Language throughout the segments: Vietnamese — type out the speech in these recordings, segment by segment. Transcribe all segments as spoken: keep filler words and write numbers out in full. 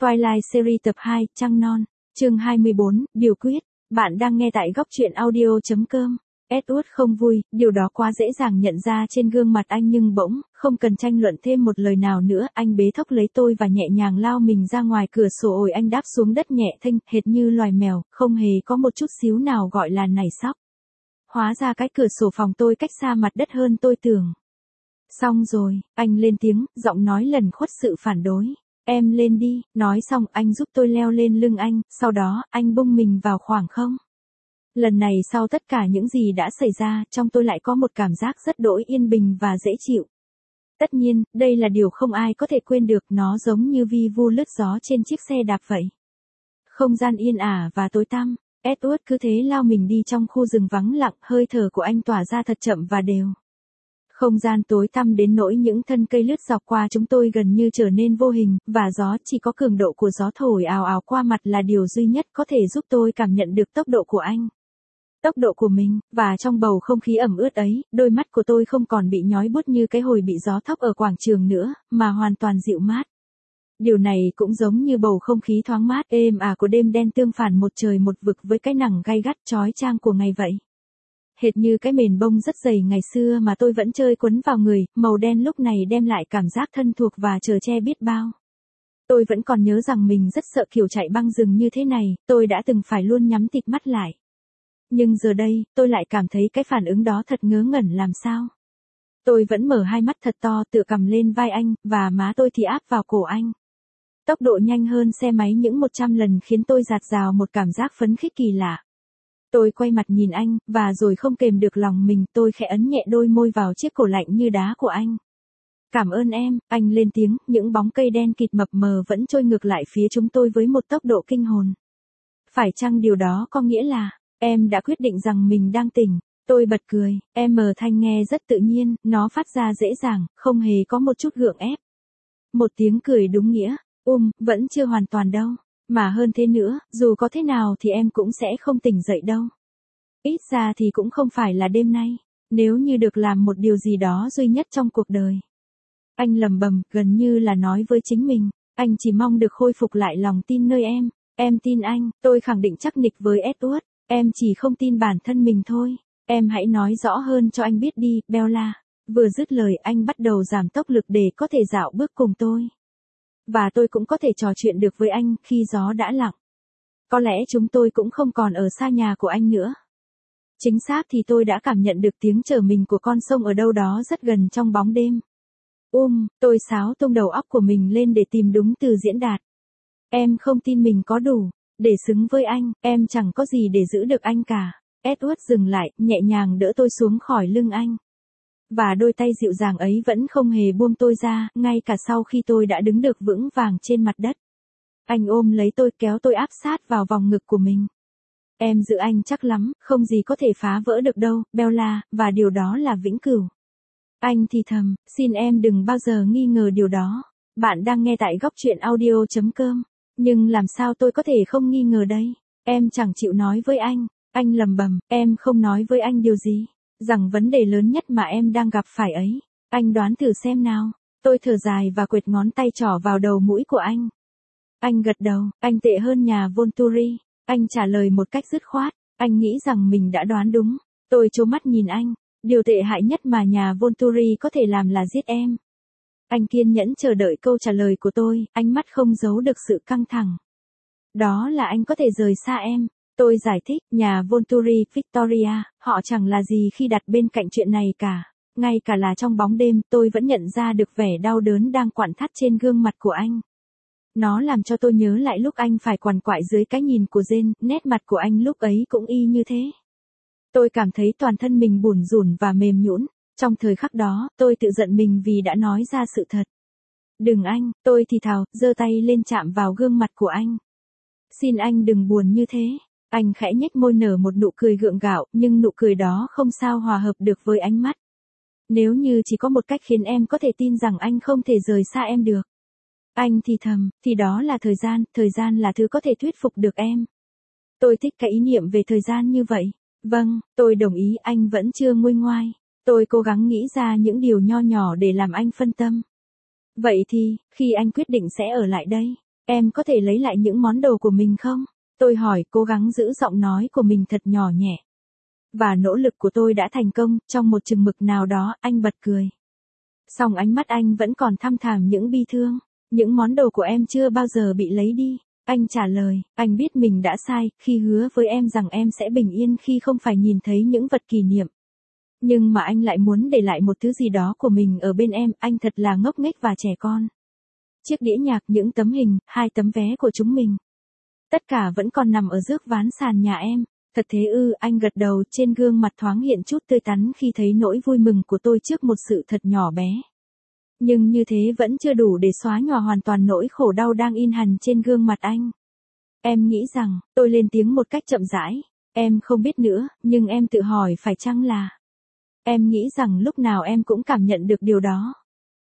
Twilight Series tập hai, Trăng Non, chương hai mươi bốn, Biểu quyết. Bạn đang nghe tại góc truyện audio chấm com. Edward không vui, điều đó quá dễ dàng nhận ra trên gương mặt anh nhưng bỗng, không cần tranh luận thêm một lời nào nữa, anh bế thốc lấy tôi và nhẹ nhàng lao mình ra ngoài cửa sổ ồi anh đáp xuống đất nhẹ thênh, hệt như loài mèo, không hề có một chút xíu nào gọi là nảy sóc. Hóa ra cái cửa sổ phòng tôi cách xa mặt đất hơn tôi tưởng. Xong rồi, anh lên tiếng, giọng nói lần khuất sự phản đối. Em lên đi, nói xong anh giúp tôi leo lên lưng anh, sau đó anh bung mình vào khoảng không. Lần này sau tất cả những gì đã xảy ra, trong tôi lại có một cảm giác rất đỗi yên bình và dễ chịu. Tất nhiên, đây là điều không ai có thể quên được, nó giống như vi vu lướt gió trên chiếc xe đạp vậy. Không gian yên ả và tối tăm, Edward cứ thế lao mình đi trong khu rừng vắng lặng, hơi thở của anh tỏa ra thật chậm và đều. Không gian tối tăm đến nỗi những thân cây lướt dọc qua chúng tôi gần như trở nên vô hình, và gió, chỉ có cường độ của gió thổi ào ào qua mặt là điều duy nhất có thể giúp tôi cảm nhận được tốc độ của anh. Tốc độ của mình, và trong bầu không khí ẩm ướt ấy, đôi mắt của tôi không còn bị nhói buốt như cái hồi bị gió thốc ở quảng trường nữa, mà hoàn toàn dịu mát. Điều này cũng giống như bầu không khí thoáng mát êm ả của đêm đen tương phản một trời một vực với cái nắng gay gắt chói chang của ngày vậy. Hệt như cái mền bông rất dày ngày xưa mà tôi vẫn chơi quấn vào người, màu đen lúc này đem lại cảm giác thân thuộc và chở che biết bao. Tôi vẫn còn nhớ rằng mình rất sợ kiểu chạy băng rừng như thế này, tôi đã từng phải luôn nhắm tịt mắt lại. Nhưng giờ đây, tôi lại cảm thấy cái phản ứng đó thật ngớ ngẩn làm sao. Tôi vẫn mở hai mắt thật to tựa cầm lên vai anh, và má tôi thì áp vào cổ anh. Tốc độ nhanh hơn xe máy những một trăm lần khiến tôi dạt dào một cảm giác phấn khích kỳ lạ. Tôi quay mặt nhìn anh, và rồi không kềm được lòng mình, tôi khẽ ấn nhẹ đôi môi vào chiếc cổ lạnh như đá của anh. Cảm ơn em, anh lên tiếng, những bóng cây đen kịt mập mờ vẫn trôi ngược lại phía chúng tôi với một tốc độ kinh hồn. Phải chăng điều đó có nghĩa là, em đã quyết định rằng mình đang tỉnh? Tôi bật cười, em mờ thanh nghe rất tự nhiên, nó phát ra dễ dàng, không hề có một chút gượng ép. Một tiếng cười đúng nghĩa, um, vẫn chưa hoàn toàn đâu. Mà hơn thế nữa, dù có thế nào thì em cũng sẽ không tỉnh dậy đâu. Ít ra thì cũng không phải là đêm nay, nếu như được làm một điều gì đó duy nhất trong cuộc đời. Anh lầm bầm, gần như là nói với chính mình, anh chỉ mong được khôi phục lại lòng tin nơi em. Em tin anh, tôi khẳng định chắc nịch với Edward, em chỉ không tin bản thân mình thôi. Em hãy nói rõ hơn cho anh biết đi, Bella. Vừa dứt lời anh bắt đầu giảm tốc lực để có thể dạo bước cùng tôi. Và tôi cũng có thể trò chuyện được với anh khi gió đã lặng. Có lẽ chúng tôi cũng không còn ở xa nhà của anh nữa. Chính xác thì tôi đã cảm nhận được tiếng trở mình của con sông ở đâu đó rất gần trong bóng đêm. Um, tôi xáo tung đầu óc của mình lên để tìm đúng từ diễn đạt. Em không tin mình có đủ để xứng với anh, em chẳng có gì để giữ được anh cả. Edward dừng lại, nhẹ nhàng đỡ tôi xuống khỏi lưng anh. Và đôi tay dịu dàng ấy vẫn không hề buông tôi ra, ngay cả sau khi tôi đã đứng được vững vàng trên mặt đất. Anh ôm lấy tôi, kéo tôi áp sát vào vòng ngực của mình. Em giữ anh chắc lắm, không gì có thể phá vỡ được đâu, Bella, và điều đó là vĩnh cửu. Anh thì thầm, xin em đừng bao giờ nghi ngờ điều đó. Bạn đang nghe tại góc truyện audio chấm com. Nhưng làm sao tôi có thể không nghi ngờ đây? Em chẳng chịu nói với anh. Anh lầm bầm, em không nói với anh điều gì? Rằng vấn đề lớn nhất mà em đang gặp phải ấy. Anh đoán thử xem nào. Tôi thở dài và quệt ngón tay trỏ vào đầu mũi của anh. Anh gật đầu, anh tệ hơn nhà Volturi. Anh trả lời một cách dứt khoát. Anh nghĩ rằng mình đã đoán đúng. Tôi trố mắt nhìn anh. Điều tệ hại nhất mà nhà Volturi có thể làm là giết em. Anh kiên nhẫn chờ đợi câu trả lời của tôi, ánh mắt không giấu được sự căng thẳng. Đó là anh có thể rời xa em. Tôi giải thích, nhà Volturi, Victoria, họ chẳng là gì khi đặt bên cạnh chuyện này cả. Ngay cả là trong bóng đêm, tôi vẫn nhận ra được vẻ đau đớn đang quặn thắt trên gương mặt của anh. Nó làm cho tôi nhớ lại lúc anh phải quằn quại dưới cái nhìn của Jane, nét mặt của anh lúc ấy cũng y như thế. Tôi cảm thấy toàn thân mình bủn rủn và mềm nhũn. Trong thời khắc đó, tôi tự giận mình vì đã nói ra sự thật. Đừng anh, tôi thì thào, giơ tay lên chạm vào gương mặt của anh. Xin anh đừng buồn như thế. Anh khẽ nhếch môi nở một nụ cười gượng gạo, nhưng nụ cười đó không sao hòa hợp được với ánh mắt. Nếu như chỉ có một cách khiến em có thể tin rằng anh không thể rời xa em được. Anh thì thầm, thì đó là thời gian, thời gian là thứ có thể thuyết phục được em. Tôi thích cái ý niệm về thời gian như vậy. Vâng, tôi đồng ý, anh vẫn chưa nguôi ngoai. Tôi cố gắng nghĩ ra những điều nho nhỏ để làm anh phân tâm. Vậy thì, khi anh quyết định sẽ ở lại đây, Em có thể lấy lại những món đồ của mình không? Tôi hỏi, cố gắng giữ giọng nói của mình thật nhỏ nhẹ. Và nỗ lực của tôi đã thành công, trong một chừng mực nào đó, anh bật cười. Song ánh mắt anh vẫn còn thăm thẳm những bi thương. Những món đồ của em chưa bao giờ bị lấy đi. Anh trả lời, anh biết mình đã sai, khi hứa với em rằng em sẽ bình yên khi không phải nhìn thấy những vật kỷ niệm. Nhưng mà anh lại muốn để lại một thứ gì đó của mình ở bên em, anh thật là ngốc nghếch và trẻ con. Chiếc đĩa nhạc, những tấm hình, hai tấm vé của chúng mình. Tất cả vẫn còn nằm ở rước ván sàn nhà em. Thật thế ư, anh gật đầu, trên gương mặt thoáng hiện chút tươi tắn khi thấy nỗi vui mừng của tôi trước một sự thật nhỏ bé. Nhưng như thế vẫn chưa đủ để xóa nhòa hoàn toàn nỗi khổ đau đang in hằn trên gương mặt anh. Em nghĩ rằng, tôi lên tiếng một cách chậm rãi. Em không biết nữa, nhưng em tự hỏi phải chăng là... Em nghĩ rằng lúc nào em cũng cảm nhận được điều đó.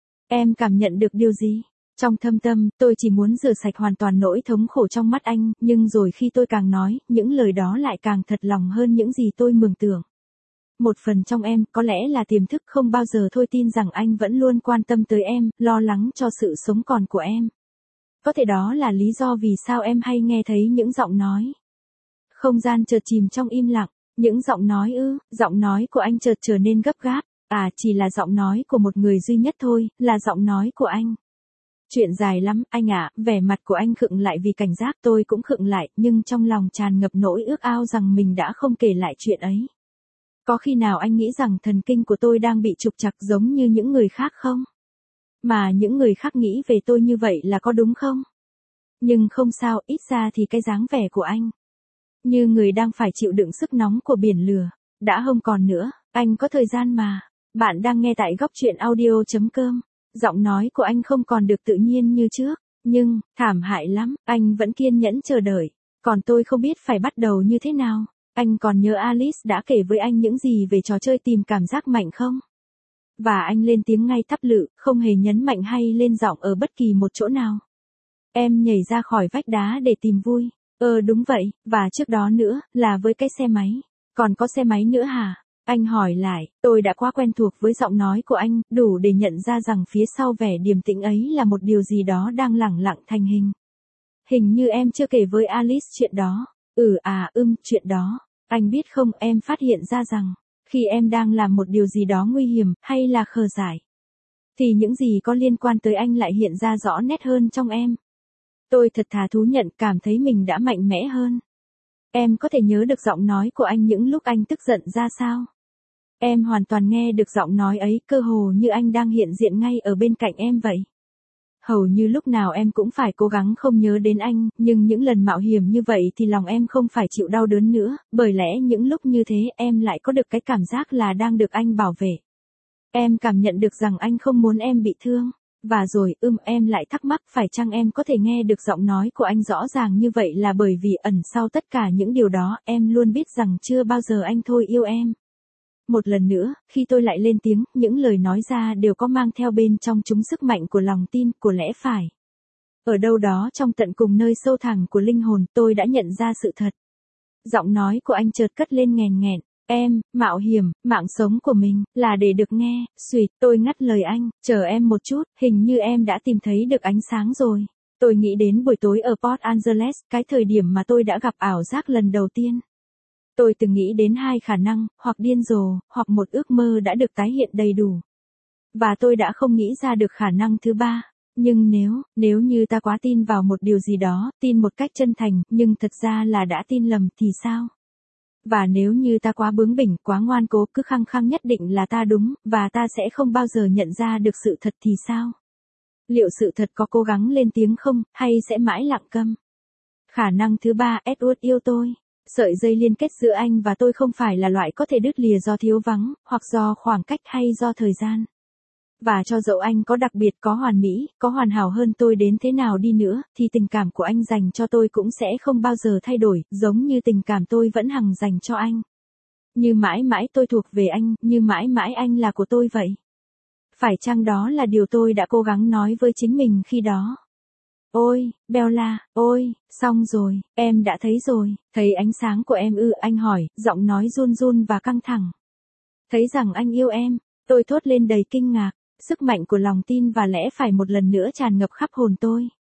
Em cảm nhận được điều gì? Trong thâm tâm, tôi chỉ muốn rửa sạch hoàn toàn nỗi thống khổ trong mắt anh, nhưng rồi khi tôi càng nói, những lời đó lại càng thật lòng hơn những gì tôi mường tượng. Một phần trong em, có lẽ là tiềm thức không bao giờ thôi tin rằng anh vẫn luôn quan tâm tới em, lo lắng cho sự sống còn của em. Có thể đó là lý do vì sao em hay nghe thấy những giọng nói. Không gian chợt chìm trong im lặng, những giọng nói ư, giọng nói của anh chợt trở nên gấp gáp, à chỉ là giọng nói của một người duy nhất thôi, là giọng nói của anh. Chuyện dài lắm, anh ạ, vẻ mặt của anh khựng lại vì cảnh giác, tôi cũng khựng lại, nhưng trong lòng tràn ngập nỗi ước ao rằng mình đã không kể lại chuyện ấy. Có khi nào anh nghĩ rằng thần kinh của tôi đang bị trục trặc giống như những người khác không? Mà những người khác nghĩ về tôi như vậy là có đúng không? Nhưng không sao, ít ra thì cái dáng vẻ của anh. Như người đang phải chịu đựng sức nóng của biển lửa. Đã không còn nữa, anh có thời gian mà. Bạn đang nghe tại góc truyện audio.com. Giọng nói của anh không còn được tự nhiên như trước. Nhưng, thảm hại lắm, anh vẫn kiên nhẫn chờ đợi. Còn tôi không biết phải bắt đầu như thế nào. Anh còn nhớ Alice đã kể với anh những gì về trò chơi tìm cảm giác mạnh không? Và anh lên tiếng ngay thắp lự, không hề nhấn mạnh hay lên giọng ở bất kỳ một chỗ nào. Em nhảy ra khỏi vách đá để tìm vui. Ờ đúng vậy, và trước đó nữa, là với cái xe máy. Còn có xe máy nữa hả? Anh hỏi lại, tôi đã quá quen thuộc với giọng nói của anh, đủ để nhận ra rằng phía sau vẻ điềm tĩnh ấy là một điều gì đó đang lẳng lặng thành hình. Hình như em chưa kể với Alice chuyện đó. Ừ à ưm, chuyện đó. Anh biết không, em phát hiện ra rằng, khi em đang làm một điều gì đó nguy hiểm, hay là khờ dại, thì những gì có liên quan tới anh lại hiện ra rõ nét hơn trong em. Tôi thật thà thú nhận cảm thấy mình đã mạnh mẽ hơn. Em có thể nhớ được giọng nói của anh những lúc anh tức giận ra sao? Em hoàn toàn nghe được giọng nói ấy, cơ hồ như anh đang hiện diện ngay ở bên cạnh em vậy. Hầu như lúc nào em cũng phải cố gắng không nhớ đến anh, nhưng những lần mạo hiểm như vậy thì lòng em không phải chịu đau đớn nữa, bởi lẽ những lúc như thế em lại có được cái cảm giác là đang được anh bảo vệ. Em cảm nhận được rằng anh không muốn em bị thương. Và rồi, ưm em lại thắc mắc phải chăng em có thể nghe được giọng nói của anh rõ ràng như vậy là bởi vì ẩn sau tất cả những điều đó, em luôn biết rằng chưa bao giờ anh thôi yêu em. Một lần nữa, khi tôi lại lên tiếng, những lời nói ra đều có mang theo bên trong chúng sức mạnh của lòng tin, của lẽ phải. Ở đâu đó trong tận cùng nơi sâu thẳm của linh hồn, tôi đã nhận ra sự thật. Giọng nói của anh chợt cất lên nghèn nghẹn. Em, mạo hiểm, mạng sống của mình, là để được nghe, suýt, tôi ngắt lời anh, chờ em một chút, hình như em đã tìm thấy được ánh sáng rồi. Tôi nghĩ đến buổi tối ở Port Angeles, cái thời điểm mà tôi đã gặp ảo giác lần đầu tiên. Tôi từng nghĩ đến hai khả năng, hoặc điên rồ, hoặc một ước mơ đã được tái hiện đầy đủ. Và tôi đã không nghĩ ra được khả năng thứ ba. Nhưng nếu, nếu như ta quá tin vào một điều gì đó, tin một cách chân thành, nhưng thật ra là đã tin lầm thì sao? Và nếu như ta quá bướng bỉnh, quá ngoan cố, cứ khăng khăng nhất định là ta đúng, và ta sẽ không bao giờ nhận ra được sự thật thì sao? Liệu sự thật có cố gắng lên tiếng không, hay sẽ mãi lặng câm? Khả năng thứ ba, Edward yêu tôi. Sợi dây liên kết giữa anh và tôi không phải là loại có thể đứt lìa do thiếu vắng, hoặc do khoảng cách hay do thời gian. Và cho dẫu anh có đặc biệt, có hoàn mỹ, có hoàn hảo hơn tôi đến thế nào đi nữa, thì tình cảm của anh dành cho tôi cũng sẽ không bao giờ thay đổi, giống như tình cảm tôi vẫn hằng dành cho anh. Như mãi mãi tôi thuộc về anh, như mãi mãi anh là của tôi vậy. Phải chăng đó là điều tôi đã cố gắng nói với chính mình khi đó? Ôi, Bella, ôi, xong rồi, em đã thấy rồi, thấy ánh sáng của em ư, anh hỏi, giọng nói run run và căng thẳng. Thấy rằng anh yêu em, tôi thốt lên đầy kinh ngạc. Sức mạnh của lòng tin và lẽ phải một lần nữa tràn ngập khắp hồn tôi.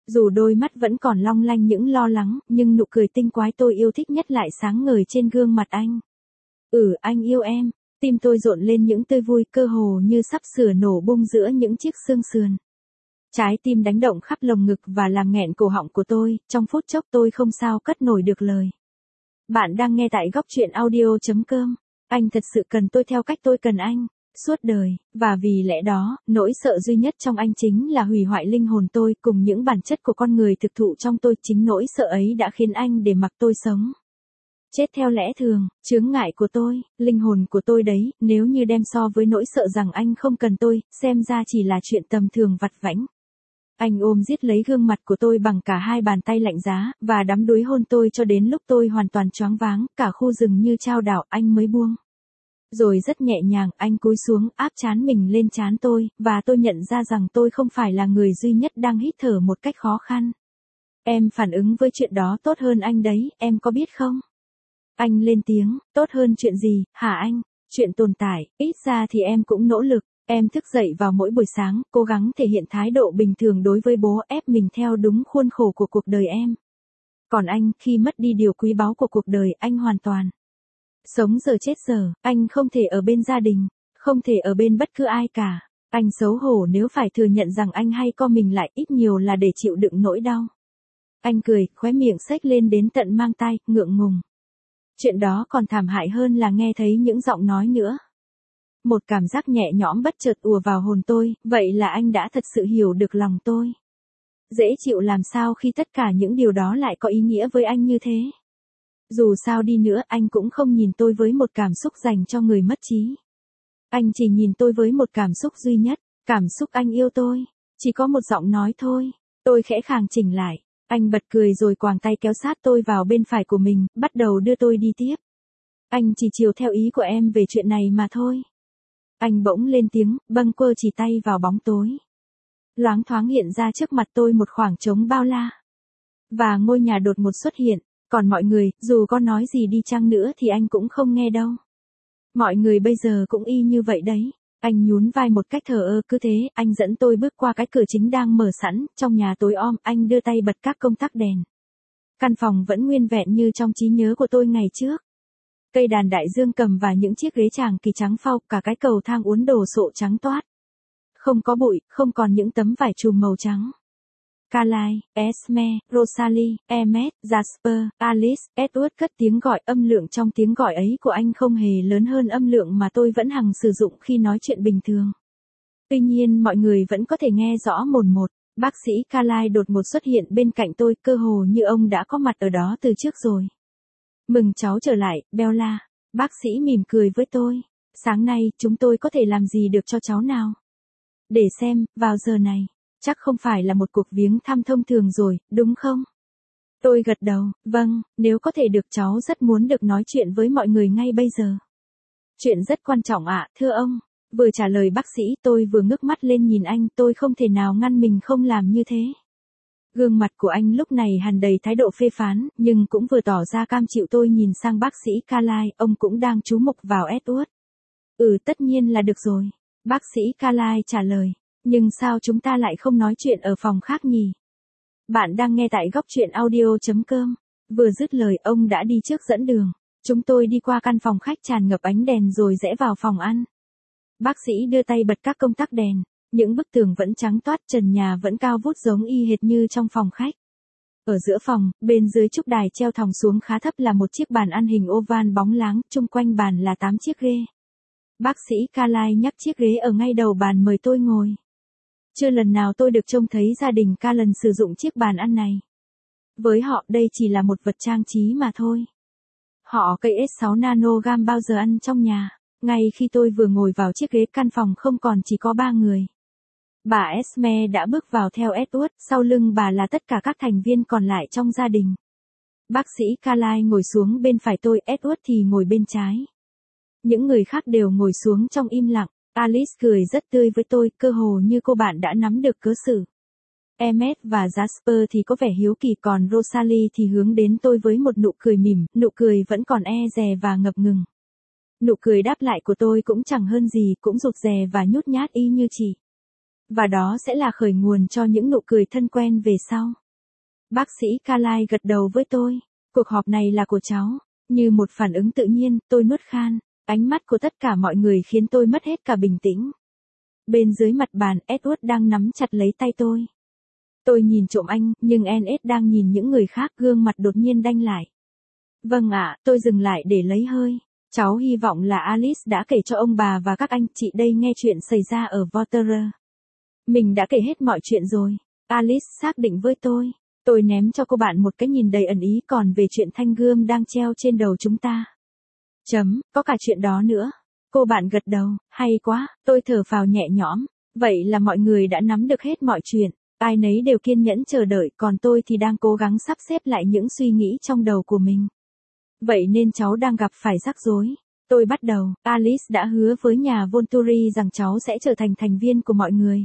Dù đôi mắt vẫn còn long lanh những lo lắng, nhưng nụ cười tinh quái tôi yêu thích nhất lại sáng ngời trên gương mặt anh. Ừ, anh yêu em. Tim tôi rộn lên những tươi vui cơ hồ như sắp sửa nổ bung giữa những chiếc xương sườn. Trái tim đánh động khắp lồng ngực và làm nghẹn cổ họng của tôi, trong phút chốc tôi không sao cất nổi được lời. Bạn đang nghe tại góc truyện audio.com. Anh thật sự cần tôi theo cách tôi cần anh, suốt đời, và vì lẽ đó, nỗi sợ duy nhất trong anh chính là hủy hoại linh hồn tôi cùng những bản chất của con người thực thụ trong tôi. Chính nỗi sợ ấy đã khiến anh để mặc tôi sống. Chết theo lẽ thường, chướng ngại của tôi, linh hồn của tôi đấy, nếu như đem so với nỗi sợ rằng anh không cần tôi, xem ra chỉ là chuyện tầm thường vặt vãnh. Anh ôm giết lấy gương mặt của tôi bằng cả hai bàn tay lạnh giá, và đắm đuối hôn tôi cho đến lúc tôi hoàn toàn choáng váng, cả khu rừng như chao đảo, anh mới buông. Rồi rất nhẹ nhàng, anh cúi xuống, áp trán mình lên trán tôi, và tôi nhận ra rằng tôi không phải là người duy nhất đang hít thở một cách khó khăn. Em phản ứng với chuyện đó tốt hơn anh đấy, em có biết không? Anh lên tiếng, tốt hơn chuyện gì, hả anh? Chuyện tồn tại, ít ra thì em cũng nỗ lực. Em thức dậy vào mỗi buổi sáng, cố gắng thể hiện thái độ bình thường đối với bố, ép mình theo đúng khuôn khổ của cuộc đời em. Còn anh, khi mất đi điều quý báu của cuộc đời, anh hoàn toàn sống giờ chết giờ, anh không thể ở bên gia đình, không thể ở bên bất cứ ai cả. Anh xấu hổ nếu phải thừa nhận rằng anh hay co mình lại, ít nhiều là để chịu đựng nỗi đau. Anh cười, khóe miệng xếch lên đến tận mang tai, ngượng ngùng. Chuyện đó còn thảm hại hơn là nghe thấy những giọng nói nữa. Một cảm giác nhẹ nhõm bất chợt ùa vào hồn tôi, vậy là anh đã thật sự hiểu được lòng tôi. Dễ chịu làm sao khi tất cả những điều đó lại có ý nghĩa với anh như thế. Dù sao đi nữa, anh cũng không nhìn tôi với một cảm xúc dành cho người mất trí. Anh chỉ nhìn tôi với một cảm xúc duy nhất, cảm xúc anh yêu tôi. Chỉ có một giọng nói thôi. Tôi khẽ khàng chỉnh lại. Anh bật cười rồi quàng tay kéo sát tôi vào bên phải của mình, bắt đầu đưa tôi đi tiếp. Anh chỉ chiều theo ý của em về chuyện này mà thôi. Anh bỗng lên tiếng, bâng quơ chỉ tay vào bóng tối. Loáng thoáng hiện ra trước mặt tôi một khoảng trống bao la. Và ngôi nhà đột ngột xuất hiện, còn mọi người, dù có nói gì đi chăng nữa thì anh cũng không nghe đâu. Mọi người bây giờ cũng y như vậy đấy. Anh nhún vai một cách thờ ơ, cứ thế, anh dẫn tôi bước qua cái cửa chính đang mở sẵn, trong nhà tối om, anh đưa tay bật các công tắc đèn. Căn phòng vẫn nguyên vẹn như trong trí nhớ của tôi ngày trước. Cây đàn đại dương cầm và những chiếc ghế tràng kỳ trắng phau, cả cái cầu thang uốn đồ sộ trắng toát. Không có bụi, không còn những tấm vải trùm màu trắng. Carlyle, Esme, Rosalie, Emmet, Jasper, Alice, Edward cất tiếng gọi, âm lượng trong tiếng gọi ấy của anh không hề lớn hơn âm lượng mà tôi vẫn hằng sử dụng khi nói chuyện bình thường. Tuy nhiên mọi người vẫn có thể nghe rõ mồn một. Bác sĩ Carlyle đột ngột xuất hiện bên cạnh tôi, cơ hồ như ông đã có mặt ở đó từ trước rồi. Mừng cháu trở lại, Bella. Bác sĩ mỉm cười với tôi. Sáng nay, chúng tôi có thể làm gì được cho cháu nào? Để xem, vào giờ này, chắc không phải là một cuộc viếng thăm thông thường rồi, đúng không? Tôi gật đầu, vâng, nếu có thể được cháu rất muốn được nói chuyện với mọi người ngay bây giờ. Chuyện rất quan trọng ạ, thưa ông. Vừa trả lời bác sĩ tôi vừa ngước mắt lên nhìn anh, tôi không thể nào ngăn mình không làm như thế. Gương mặt của anh lúc này hằn đầy thái độ phê phán, nhưng cũng vừa tỏ ra cam chịu. Tôi nhìn sang bác sĩ Carlyle, ông cũng đang chú mục vào Edward. Ừ, tất nhiên là được rồi. Bác sĩ Carlyle trả lời. Nhưng sao chúng ta lại không nói chuyện ở phòng khác nhỉ? Bạn đang nghe tại góc truyện audio.com. Vừa dứt lời ông đã đi trước dẫn đường. Chúng tôi đi qua căn phòng khách tràn ngập ánh đèn rồi rẽ vào phòng ăn. Bác sĩ đưa tay bật các công tắc đèn. Những bức tường vẫn trắng toát, trần nhà vẫn cao vút giống y hệt như trong phòng khách. Ở giữa phòng, bên dưới trúc đài treo thòng xuống khá thấp là một chiếc bàn ăn hình oval bóng láng, chung quanh bàn là tám chiếc ghế. Bác sĩ Carlyle nhắc chiếc ghế ở ngay đầu bàn mời tôi ngồi. Chưa lần nào tôi được trông thấy gia đình Callan sử dụng chiếc bàn ăn này. Với họ đây chỉ là một vật trang trí mà thôi. Họ cây S sáu nano gam bao giờ ăn trong nhà. Ngay khi tôi vừa ngồi vào chiếc ghế, căn phòng không còn chỉ có ba người. Bà Esme đã bước vào theo Edward, sau lưng bà là tất cả các thành viên còn lại trong gia đình. Bác sĩ Carlyle ngồi xuống bên phải tôi, Edward thì ngồi bên trái. Những người khác đều ngồi xuống trong im lặng. Alice cười rất tươi với tôi, cơ hồ như cô bạn đã nắm được cớ xử. Emmet và Jasper thì có vẻ hiếu kỳ, còn Rosalie thì hướng đến tôi với một nụ cười mỉm, nụ cười vẫn còn e dè và ngập ngừng. Nụ cười đáp lại của tôi cũng chẳng hơn gì, cũng rụt rè và nhút nhát y như chị. Và đó sẽ là khởi nguồn cho những nụ cười thân quen về sau. Bác sĩ Carlyle gật đầu với tôi. Cuộc họp này là của cháu. Như một phản ứng tự nhiên, tôi nuốt khan. Ánh mắt của tất cả mọi người khiến tôi mất hết cả bình tĩnh. Bên dưới mặt bàn, Edward đang nắm chặt lấy tay tôi. Tôi nhìn trộm anh, nhưng en ét đang nhìn những người khác, gương mặt đột nhiên đanh lại. Vâng ạ, tôi dừng lại để lấy hơi. Cháu hy vọng là Alice đã kể cho ông bà và các anh chị đây nghe chuyện xảy ra ở Waterer. Mình đã kể hết mọi chuyện rồi. Alice xác định với tôi. Tôi ném cho cô bạn một cái nhìn đầy ẩn ý, còn về chuyện thanh gươm đang treo trên đầu chúng ta. Chấm, có cả chuyện đó nữa. Cô bạn gật đầu, hay quá, tôi thở phào nhẹ nhõm. Vậy là mọi người đã nắm được hết mọi chuyện. Ai nấy đều kiên nhẫn chờ đợi, còn tôi thì đang cố gắng sắp xếp lại những suy nghĩ trong đầu của mình. Vậy nên cháu đang gặp phải rắc rối. Tôi bắt đầu, Alice đã hứa với nhà Volturi rằng cháu sẽ trở thành thành viên của mọi người.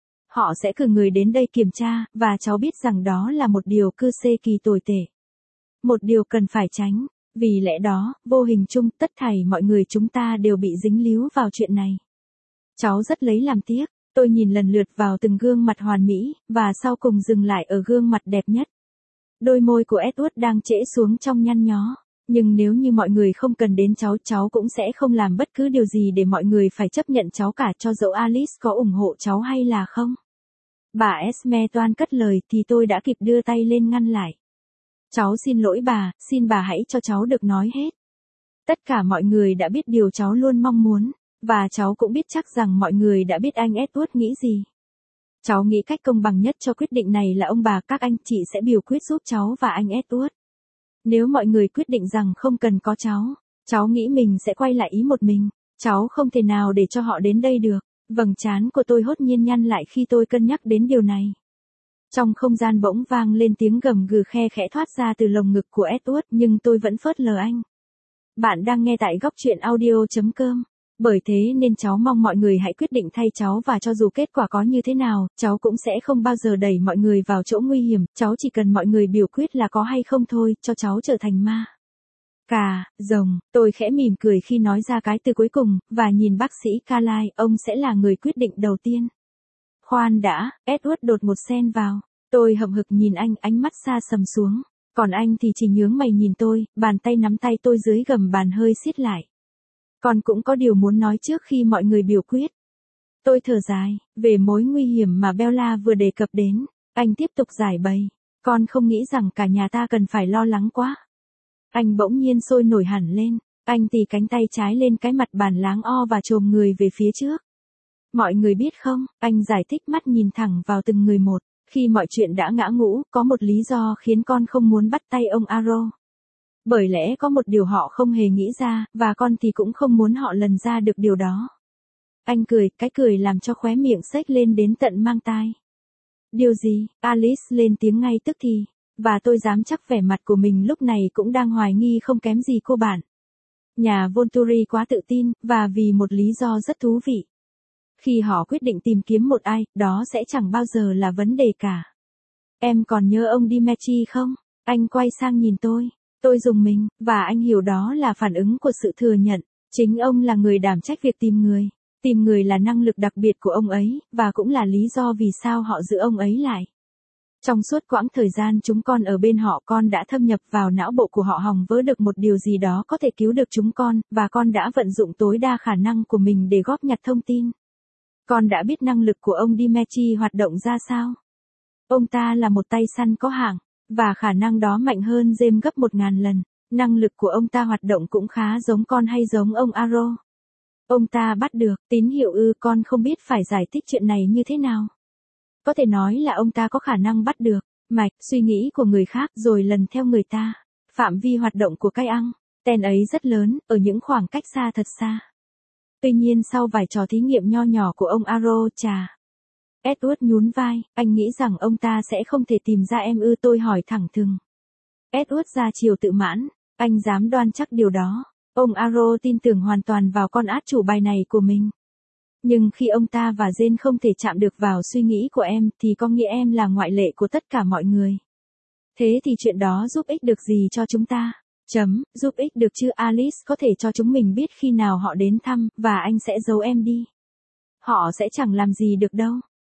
Họ sẽ cử người đến đây kiểm tra, và cháu biết rằng đó là một điều cư xê kỳ tồi tệ. Một điều cần phải tránh. Vì lẽ đó, vô hình chung, tất thảy mọi người chúng ta đều bị dính líu vào chuyện này. Cháu rất lấy làm tiếc. Tôi nhìn lần lượt vào từng gương mặt hoàn mỹ, và sau cùng dừng lại ở gương mặt đẹp nhất. Đôi môi của Edward đang trễ xuống trong nhăn nhó. Nhưng nếu như mọi người không cần đến cháu, cháu cũng sẽ không làm bất cứ điều gì để mọi người phải chấp nhận cháu cả, cho dẫu Alice có ủng hộ cháu hay là không. Bà Esme toan cất lời thì tôi đã kịp đưa tay lên ngăn lại. Cháu xin lỗi bà, xin bà hãy cho cháu được nói hết. Tất cả mọi người đã biết điều cháu luôn mong muốn, và cháu cũng biết chắc rằng mọi người đã biết anh Edward nghĩ gì. Cháu nghĩ cách công bằng nhất cho quyết định này là ông bà các anh chị sẽ biểu quyết giúp cháu và anh Edward. Nếu mọi người quyết định rằng không cần có cháu, cháu nghĩ mình sẽ quay lại ý một mình. Cháu không thể nào để cho họ đến đây được. Vầng trán của tôi hốt nhiên nhăn lại khi tôi cân nhắc đến điều này. Trong không gian bỗng vang lên tiếng gầm gừ khe khẽ thoát ra từ lồng ngực của Edward, nhưng tôi vẫn phớt lờ anh. Bạn đang nghe tại góc truyện audio chấm com. Bởi thế nên cháu mong mọi người hãy quyết định thay cháu, và cho dù kết quả có như thế nào, cháu cũng sẽ không bao giờ đẩy mọi người vào chỗ nguy hiểm, cháu chỉ cần mọi người biểu quyết là có hay không thôi, cho cháu trở thành ma. Cà, rồng, tôi khẽ mỉm cười khi nói ra cái từ cuối cùng, và nhìn bác sĩ Carlyle, ông sẽ là người quyết định đầu tiên. Khoan đã, Edward đột một xen vào. Tôi hậm hực nhìn anh, ánh mắt xa sầm xuống. Còn anh thì chỉ nhướng mày nhìn tôi, bàn tay nắm tay tôi dưới gầm bàn hơi siết lại. Con cũng có điều muốn nói trước khi mọi người biểu quyết. Tôi thở dài, về mối nguy hiểm mà Bella vừa đề cập đến. Anh tiếp tục giải bày. Con không nghĩ rằng cả nhà ta cần phải lo lắng quá. Anh bỗng nhiên sôi nổi hẳn lên. Anh tì cánh tay trái lên cái mặt bàn láng o và chồm người về phía trước. Mọi người biết không, anh giải thích, mắt nhìn thẳng vào từng người một. Khi mọi chuyện đã ngã ngũ, có một lý do khiến con không muốn bắt tay ông Arrow. Bởi lẽ có một điều họ không hề nghĩ ra, và con thì cũng không muốn họ lần ra được điều đó. Anh cười, cái cười làm cho khóe miệng xếch lên đến tận mang tai. Điều gì? Alice lên tiếng ngay tức thì. Và tôi dám chắc vẻ mặt của mình lúc này cũng đang hoài nghi không kém gì cô bạn. Nhà Volturi quá tự tin, và vì một lý do rất thú vị. Khi họ quyết định tìm kiếm một ai, đó sẽ chẳng bao giờ là vấn đề cả. Em còn nhớ ông Dimitri không? Anh quay sang nhìn tôi. Tôi rùng mình, và anh hiểu đó là phản ứng của sự thừa nhận. Chính ông là người đảm trách việc tìm người. Tìm người là năng lực đặc biệt của ông ấy, và cũng là lý do vì sao họ giữ ông ấy lại. Trong suốt quãng thời gian chúng con ở bên họ, con đã thâm nhập vào não bộ của họ, hòng vớ được một điều gì đó có thể cứu được chúng con, và con đã vận dụng tối đa khả năng của mình để góp nhặt thông tin. Con đã biết năng lực của ông Dimitri hoạt động ra sao. Ông ta là một tay săn có hạng, và khả năng đó mạnh hơn James gấp một ngàn lần. Năng lực của ông ta hoạt động cũng khá giống con hay giống ông Arrow. Ông ta bắt được tín hiệu ư? Con không biết phải giải thích chuyện này như thế nào. Có thể nói là ông ta có khả năng bắt được mạch suy nghĩ của người khác rồi lần theo người ta. Phạm vi hoạt động của cái ăng ten ấy rất lớn, ở những khoảng cách xa thật xa. Tuy nhiên sau vài trò thí nghiệm nho nhỏ của ông Arrow, chà. Edward nhún vai, anh nghĩ rằng ông ta sẽ không thể tìm ra em ư? Tôi hỏi thẳng thừng. Edward ra chiều tự mãn, anh dám đoan chắc điều đó. Ông Arrow tin tưởng hoàn toàn vào con át chủ bài này của mình. Nhưng khi ông ta và Jane không thể chạm được vào suy nghĩ của em, thì có nghĩa em là ngoại lệ của tất cả mọi người. Thế thì chuyện đó giúp ích được gì cho chúng ta? Chấm, giúp ích được chứ? Alice có thể cho chúng mình biết khi nào họ đến thăm, và anh sẽ giấu em đi. Họ sẽ chẳng làm gì được đâu.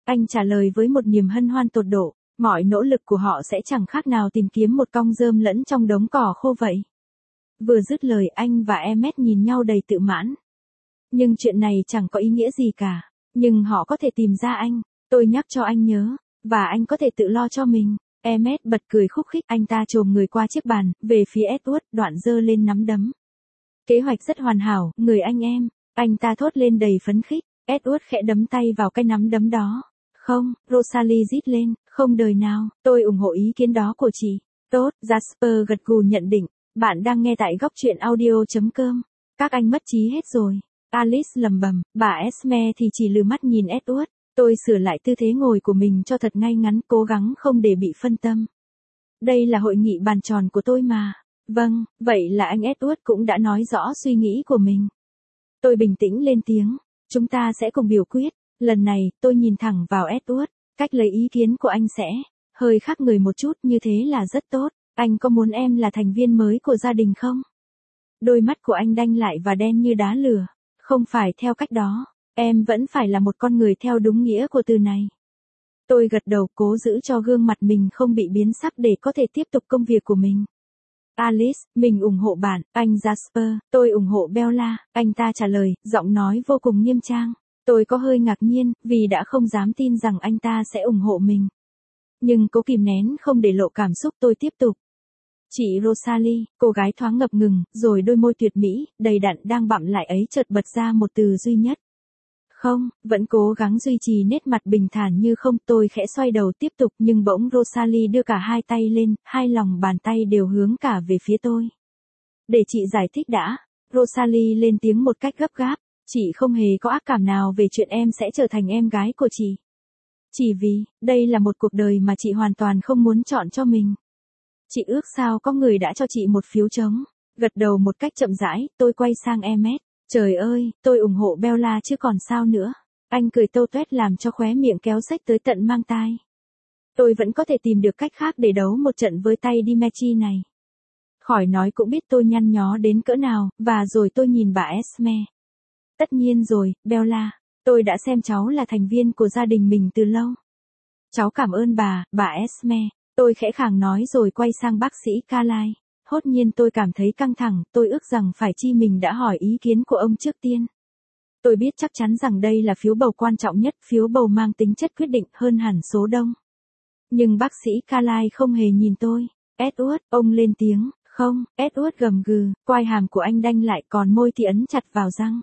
Anh trả lời với một niềm hân hoan tột độ, mọi nỗ lực của họ sẽ chẳng khác nào tìm kiếm một cọng rơm lẫn trong đống cỏ khô vậy. Vừa dứt lời anh và Emmet nhìn nhau đầy tự mãn. Nhưng chuyện này chẳng có ý nghĩa gì cả. Nhưng họ có thể tìm ra anh, tôi nhắc cho anh nhớ, và anh có thể tự lo cho mình. Emmet bật cười khúc khích, anh ta chồm người qua chiếc bàn, về phía Edward, đoạn giơ lên nắm đấm. Kế hoạch rất hoàn hảo, người anh em, anh ta thốt lên đầy phấn khích. Edward khẽ đấm tay vào cái nắm đấm đó. Không, Rosalie rít lên, không đời nào, tôi ủng hộ ý kiến đó của chị. Tốt, Jasper gật gù nhận định, bạn đang nghe tại góc truyện audio chấm com. Các anh mất trí hết rồi. Alice lầm bầm, bà Esme thì chỉ lừ mắt nhìn Edward. Tôi sửa lại tư thế ngồi của mình cho thật ngay ngắn, cố gắng không để bị phân tâm. Đây là hội nghị bàn tròn của tôi mà. Vâng, vậy là anh Edward cũng đã nói rõ suy nghĩ của mình. Tôi bình tĩnh lên tiếng, chúng ta sẽ cùng biểu quyết. Lần này, tôi nhìn thẳng vào Edward, cách lấy ý kiến của anh sẽ hơi khác người một chút, như thế là rất tốt. Anh có muốn em là thành viên mới của gia đình không? Đôi mắt của anh đanh lại và đen như đá lửa. Không phải theo cách đó, em vẫn phải là một con người theo đúng nghĩa của từ này. Tôi gật đầu, cố giữ cho gương mặt mình không bị biến sắc để có thể tiếp tục công việc của mình. Alice, mình ủng hộ bạn, anh Jasper, tôi ủng hộ Bella, anh ta trả lời, giọng nói vô cùng nghiêm trang. Tôi có hơi ngạc nhiên, vì đã không dám tin rằng anh ta sẽ ủng hộ mình. Nhưng cố kìm nén không để lộ cảm xúc, tôi tiếp tục. Chị Rosalie, cô gái thoáng ngập ngừng, rồi đôi môi tuyệt mỹ, đầy đặn đang bặm lại ấy chợt bật ra một từ duy nhất. Không, vẫn cố gắng duy trì nét mặt bình thản như không, tôi khẽ xoay đầu tiếp tục, nhưng bỗng Rosalie đưa cả hai tay lên, hai lòng bàn tay đều hướng cả về phía tôi. Để chị giải thích đã, Rosalie lên tiếng một cách gấp gáp, chị không hề có ác cảm nào về chuyện em sẽ trở thành em gái của chị. Chỉ vì, đây là một cuộc đời mà chị hoàn toàn không muốn chọn cho mình. Chị ước sao có người đã cho chị một phiếu trống. Gật đầu một cách chậm rãi, tôi quay sang Emmet. Trời ơi, tôi ủng hộ Bella chứ còn sao nữa. Anh cười tâu tuét làm cho khóe miệng kéo xách tới tận mang tai. Tôi vẫn có thể tìm được cách khác để đấu một trận với tay Dimitri này. Khỏi nói cũng biết tôi nhăn nhó đến cỡ nào, và rồi tôi nhìn bà Esme. Tất nhiên rồi, Bella, tôi đã xem cháu là thành viên của gia đình mình từ lâu. Cháu cảm ơn bà, bà Esme. Tôi khẽ khàng nói rồi quay sang bác sĩ Carlyle. Hốt nhiên tôi cảm thấy căng thẳng, tôi ước rằng phải chi mình đã hỏi ý kiến của ông trước tiên. Tôi biết chắc chắn rằng đây là phiếu bầu quan trọng nhất, phiếu bầu mang tính chất quyết định hơn hẳn số đông. Nhưng bác sĩ Carlyle không hề nhìn tôi. Edward, ông lên tiếng, không, Edward gầm gừ, quai hàm của anh đanh lại còn môi thì ấn chặt vào răng.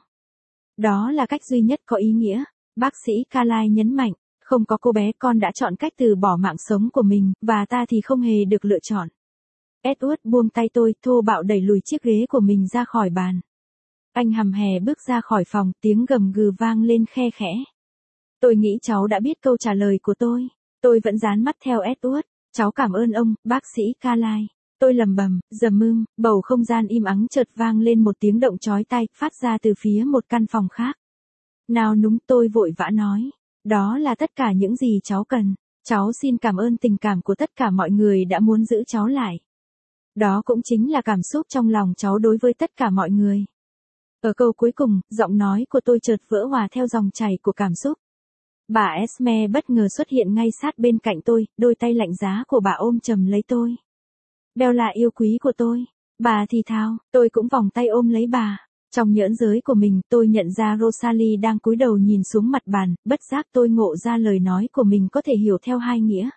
Đó là cách duy nhất có ý nghĩa, bác sĩ Carlyle nhấn mạnh. Không có cô bé con đã chọn cách từ bỏ mạng sống của mình, và ta thì không hề được lựa chọn. Edward buông tay tôi, thô bạo đẩy lùi chiếc ghế của mình ra khỏi bàn. Anh hầm hè bước ra khỏi phòng, tiếng gầm gừ vang lên khe khẽ. Tôi nghĩ cháu đã biết câu trả lời của tôi. Tôi vẫn dán mắt theo Edward. Cháu cảm ơn ông, bác sĩ Carlyle. Tôi lầm bầm, dầm mưng, bầu không gian im ắng chợt vang lên một tiếng động chói tai, phát ra từ phía một căn phòng khác. Nào núng, tôi vội vã nói. Đó là tất cả những gì cháu cần. Cháu xin cảm ơn tình cảm của tất cả mọi người đã muốn giữ cháu lại. Đó cũng chính là cảm xúc trong lòng cháu đối với tất cả mọi người. Ở câu cuối cùng, giọng nói của tôi chợt vỡ hòa theo dòng chảy của cảm xúc. Bà Esme bất ngờ xuất hiện ngay sát bên cạnh tôi, đôi tay lạnh giá của bà ôm chầm lấy tôi. Bella yêu quý của tôi. Bà thì thào, tôi cũng vòng tay ôm lấy bà. Trong nhẫn giới của mình, tôi nhận ra Rosalie đang cúi đầu nhìn xuống mặt bàn, bất giác tôi ngộ ra lời nói của mình có thể hiểu theo hai nghĩa.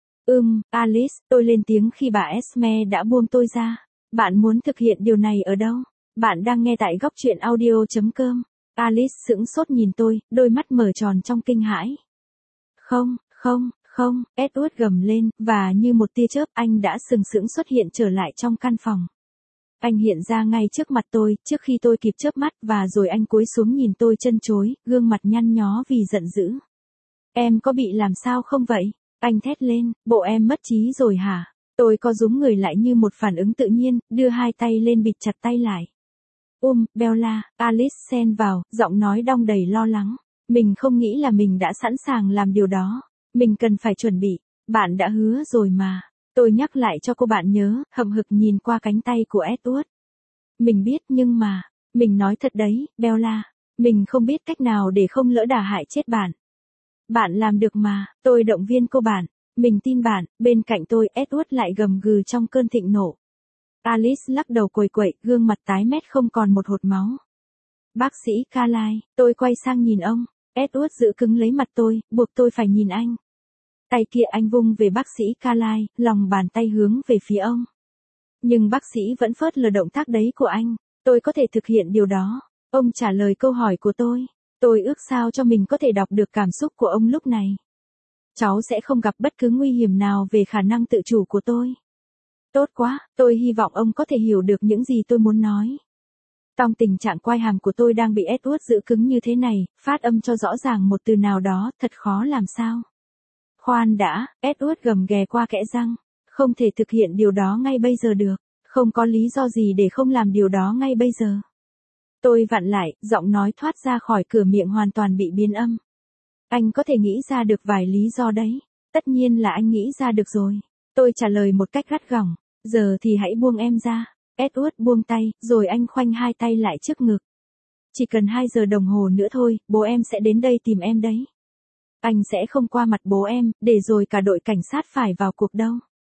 Ừm, Alice, tôi lên tiếng khi bà Esme đã buông tôi ra. Bạn muốn thực hiện điều này ở đâu? Bạn đang nghe tại góc truyện audio chấm com. Alice sững sốt nhìn tôi, đôi mắt mở tròn trong kinh hãi. Không, không, không, Edward gầm lên, và như một tia chớp anh đã sừng sững xuất hiện trở lại trong căn phòng. Anh hiện ra ngay trước mặt tôi, trước khi tôi kịp chớp mắt, và rồi anh cúi xuống nhìn tôi chân chối, gương mặt nhăn nhó vì giận dữ. Em có bị làm sao không vậy? Anh thét lên, bộ em mất trí rồi hả? Tôi co rúm người lại như một phản ứng tự nhiên, đưa hai tay lên bịt chặt tay lại. Um, Bella, Alice xen vào, giọng nói đong đầy lo lắng. Mình không nghĩ là mình đã sẵn sàng làm điều đó. Mình cần phải chuẩn bị. Bạn đã hứa rồi mà. Tôi nhắc lại cho cô bạn nhớ, hậm hực nhìn qua cánh tay của Edward. Mình biết nhưng mà, mình nói thật đấy, Bella, mình không biết cách nào để không lỡ đả hại chết bạn. Bạn làm được mà, tôi động viên cô bạn. Mình tin bạn, bên cạnh tôi, Edward lại gầm gừ trong cơn thịnh nộ. Alice lắc đầu quẩy quậy, gương mặt tái mét không còn một hột máu. Bác sĩ Carlyle, tôi quay sang nhìn ông. Edward giữ cứng lấy mặt tôi, buộc tôi phải nhìn anh. Tay kia anh vung về bác sĩ Carlyle, lòng bàn tay hướng về phía ông. Nhưng bác sĩ vẫn phớt lờ động tác đấy của anh. Tôi có thể thực hiện điều đó. Ông trả lời câu hỏi của tôi. Tôi ước sao cho mình có thể đọc được cảm xúc của ông lúc này. Cháu sẽ không gặp bất cứ nguy hiểm nào về khả năng tự chủ của tôi. Tốt quá, tôi hy vọng ông có thể hiểu được những gì tôi muốn nói. Trong tình trạng quai hàm của tôi đang bị Edward giữ cứng như thế này, phát âm cho rõ ràng một từ nào đó, thật khó làm sao. Khoan đã, Edward gầm ghè qua kẽ răng. Không thể thực hiện điều đó ngay bây giờ được. Không có lý do gì để không làm điều đó ngay bây giờ. Tôi vặn lại, giọng nói thoát ra khỏi cửa miệng hoàn toàn bị biến âm. Anh có thể nghĩ ra được vài lý do đấy. Tất nhiên là anh nghĩ ra được rồi. Tôi trả lời một cách gắt gỏng. Giờ thì hãy buông em ra. Edward buông tay, rồi anh khoanh hai tay lại trước ngực. Chỉ cần hai giờ đồng hồ nữa thôi, bố em sẽ đến đây tìm em đấy. Anh sẽ không qua mặt bố em, để rồi cả đội cảnh sát phải vào cuộc đâu.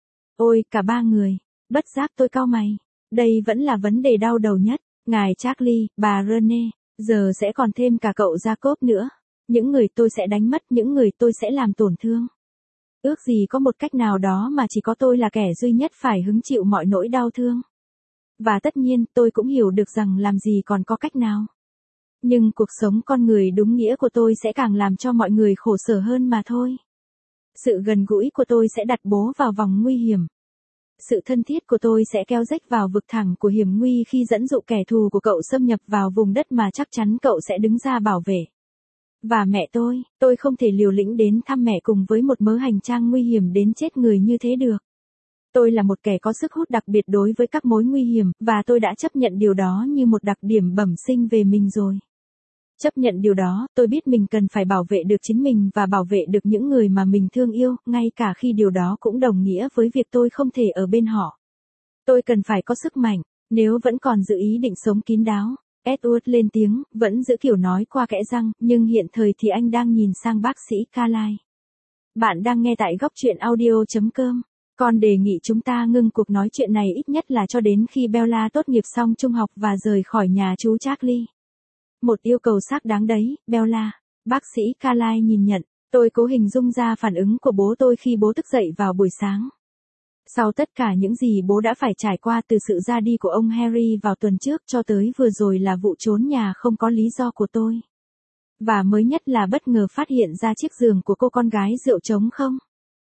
Ôi, cả ba người. Bất giác tôi cau mày. Đây vẫn là vấn đề đau đầu nhất. Ngài Charlie, bà Rene, giờ sẽ còn thêm cả cậu Jacob nữa. Những người tôi sẽ đánh mất, những người tôi sẽ làm tổn thương. Ước gì có một cách nào đó mà chỉ có tôi là kẻ duy nhất phải hứng chịu mọi nỗi đau thương. Và tất nhiên, tôi cũng hiểu được rằng làm gì còn có cách nào. Nhưng cuộc sống con người đúng nghĩa của tôi sẽ càng làm cho mọi người khổ sở hơn mà thôi. Sự gần gũi của tôi sẽ đặt bố vào vòng nguy hiểm. Sự thân thiết của tôi sẽ kéo rách vào vực thẳm của hiểm nguy khi dẫn dụ kẻ thù của cậu xâm nhập vào vùng đất mà chắc chắn cậu sẽ đứng ra bảo vệ. Và mẹ tôi, tôi không thể liều lĩnh đến thăm mẹ cùng với một mớ hành trang nguy hiểm đến chết người như thế được. Tôi là một kẻ có sức hút đặc biệt đối với các mối nguy hiểm, và tôi đã chấp nhận điều đó như một đặc điểm bẩm sinh về mình rồi. Chấp nhận điều đó, tôi biết mình cần phải bảo vệ được chính mình và bảo vệ được những người mà mình thương yêu, ngay cả khi điều đó cũng đồng nghĩa với việc tôi không thể ở bên họ. Tôi cần phải có sức mạnh, nếu vẫn còn giữ ý định sống kín đáo. Edward lên tiếng, vẫn giữ kiểu nói qua kẽ răng, nhưng hiện thời thì anh đang nhìn sang bác sĩ Carlyle. Bạn đang nghe tại góc truyện audio chấm com. Con đề nghị chúng ta ngưng cuộc nói chuyện này ít nhất là cho đến khi Bella tốt nghiệp xong trung học và rời khỏi nhà chú Charlie. Một yêu cầu xác đáng đấy, Bella. Bác sĩ Carlyle nhìn nhận. Tôi cố hình dung ra phản ứng của bố tôi khi bố thức dậy vào buổi sáng. Sau tất cả những gì bố đã phải trải qua từ sự ra đi của ông Harry vào tuần trước cho tới vừa rồi là vụ trốn nhà không có lý do của tôi. Và mới nhất là bất ngờ phát hiện ra chiếc giường của cô con gái rượu trống không.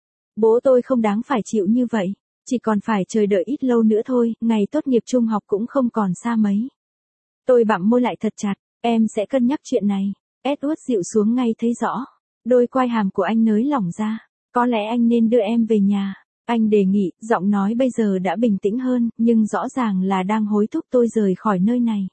Bố tôi không đáng phải chịu như vậy, chỉ còn phải chờ đợi ít lâu nữa thôi, ngày tốt nghiệp trung học cũng không còn xa mấy. Tôi bặm môi lại thật chặt, em sẽ cân nhắc chuyện này. Edward dịu xuống ngay thấy rõ. Đôi quai hàm của anh nới lỏng ra. Có lẽ anh nên đưa em về nhà. Anh đề nghị, giọng nói bây giờ đã bình tĩnh hơn, nhưng rõ ràng là đang hối thúc tôi rời khỏi nơi này.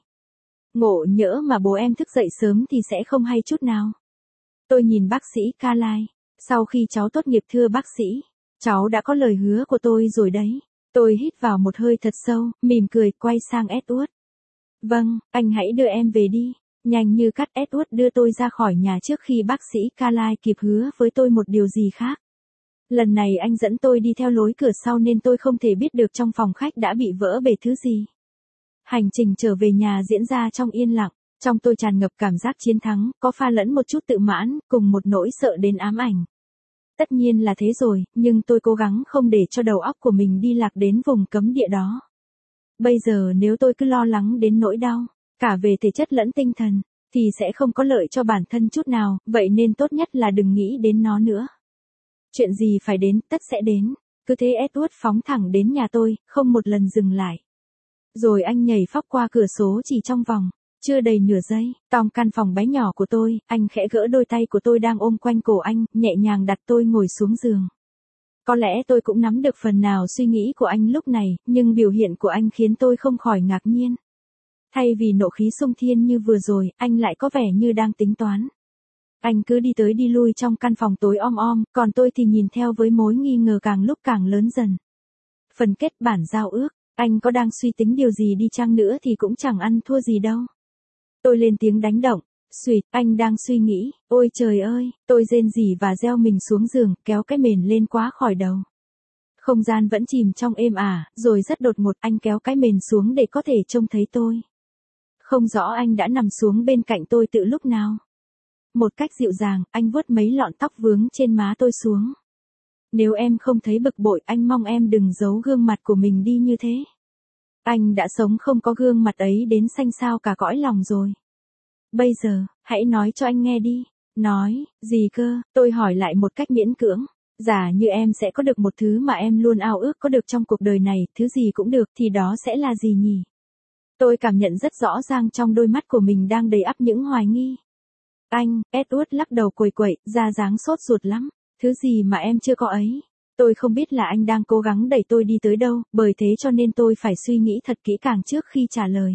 Ngộ nhỡ mà bố em thức dậy sớm thì sẽ không hay chút nào. Tôi nhìn bác sĩ Carlyle. Sau khi cháu tốt nghiệp thưa bác sĩ, cháu đã có lời hứa của tôi rồi đấy. Tôi hít vào một hơi thật sâu, mỉm cười, quay sang Edward. Vâng, anh hãy đưa em về đi. Nhanh như cắt Edward đưa tôi ra khỏi nhà trước khi bác sĩ Carlyle kịp hứa với tôi một điều gì khác. Lần này anh dẫn tôi đi theo lối cửa sau nên tôi không thể biết được trong phòng khách đã bị vỡ bể thứ gì. Hành trình trở về nhà diễn ra trong yên lặng, trong tôi tràn ngập cảm giác chiến thắng, có pha lẫn một chút tự mãn, cùng một nỗi sợ đến ám ảnh. Tất nhiên là thế rồi, nhưng tôi cố gắng không để cho đầu óc của mình đi lạc đến vùng cấm địa đó. Bây giờ nếu tôi cứ lo lắng đến nỗi đau, cả về thể chất lẫn tinh thần, thì sẽ không có lợi cho bản thân chút nào, vậy nên tốt nhất là đừng nghĩ đến nó nữa. Chuyện gì phải đến, tất sẽ đến. Cứ thế Edward phóng thẳng đến nhà tôi, không một lần dừng lại. Rồi anh nhảy phóc qua cửa sổ chỉ trong vòng chưa đầy nửa giây, trong căn phòng bé nhỏ của tôi, anh khẽ gỡ đôi tay của tôi đang ôm quanh cổ anh, nhẹ nhàng đặt tôi ngồi xuống giường. Có lẽ tôi cũng nắm được phần nào suy nghĩ của anh lúc này, nhưng biểu hiện của anh khiến tôi không khỏi ngạc nhiên. Thay vì nộ khí xung thiên như vừa rồi, anh lại có vẻ như đang tính toán. Anh cứ đi tới đi lui trong căn phòng tối om om, còn tôi thì nhìn theo với mối nghi ngờ càng lúc càng lớn dần. Phần kết bản giao ước, anh có đang suy tính điều gì đi chăng nữa thì cũng chẳng ăn thua gì đâu. Tôi lên tiếng đánh động, Xuyệt, anh đang suy nghĩ, ôi trời ơi, tôi rên rỉ và gieo mình xuống giường, kéo cái mền lên quá khỏi đầu. Không gian vẫn chìm trong êm ả, rồi rất đột ngột anh kéo cái mền xuống để có thể trông thấy tôi. Không rõ anh đã nằm xuống bên cạnh tôi từ lúc nào. Một cách dịu dàng, anh vuốt mấy lọn tóc vướng trên má tôi xuống. Nếu em không thấy bực bội, anh mong em đừng giấu gương mặt của mình đi như thế. Anh đã sống không có gương mặt ấy đến xanh xao cả cõi lòng rồi. Bây giờ, hãy nói cho anh nghe đi. Nói, gì cơ, tôi hỏi lại một cách miễn cưỡng. Giả như em sẽ có được một thứ mà em luôn ao ước có được trong cuộc đời này, thứ gì cũng được, thì đó sẽ là gì nhỉ? Tôi cảm nhận rất rõ ràng trong đôi mắt của mình đang đầy ắp những hoài nghi. Anh, Edward lắc đầu quẩy quẩy, ra dáng sốt ruột lắm. Thứ gì mà em chưa có ấy? Tôi không biết là anh đang cố gắng đẩy tôi đi tới đâu, bởi thế cho nên tôi phải suy nghĩ thật kỹ càng trước khi trả lời.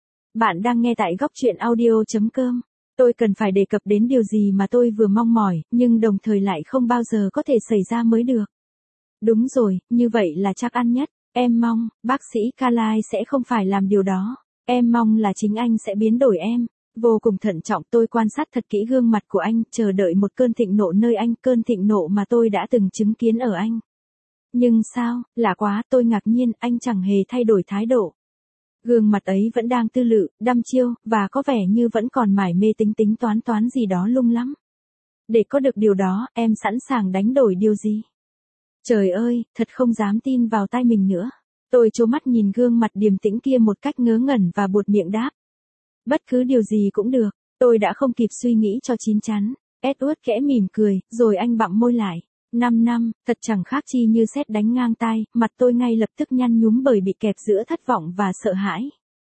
Bạn đang nghe tại góc truyện audio chấm com. Tôi cần phải đề cập đến điều gì mà tôi vừa mong mỏi, nhưng đồng thời lại không bao giờ có thể xảy ra mới được. Đúng rồi, như vậy là chắc ăn nhất. Em mong, bác sĩ Carlyle sẽ không phải làm điều đó. Em mong là chính anh sẽ biến đổi em. Vô cùng thận trọng tôi quan sát thật kỹ gương mặt của anh, chờ đợi một cơn thịnh nộ nơi anh, cơn thịnh nộ mà tôi đã từng chứng kiến ở anh. Nhưng sao, lạ quá, tôi ngạc nhiên, anh chẳng hề thay đổi thái độ. Gương mặt ấy vẫn đang tư lự, đăm chiêu, và có vẻ như vẫn còn mải mê tính tính toán toán gì đó lung lắm. Để có được điều đó, em sẵn sàng đánh đổi điều gì? Trời ơi, thật không dám tin vào tai mình nữa. Tôi trố mắt nhìn gương mặt điềm tĩnh kia một cách ngớ ngẩn và buột miệng đáp. Bất cứ điều gì cũng được, tôi đã không kịp suy nghĩ cho chín chắn. Edward khẽ mỉm cười, rồi anh bặm môi lại. Năm năm, thật chẳng khác chi như sét đánh ngang tai, mặt tôi ngay lập tức nhăn nhúm bởi bị kẹp giữa thất vọng và sợ hãi.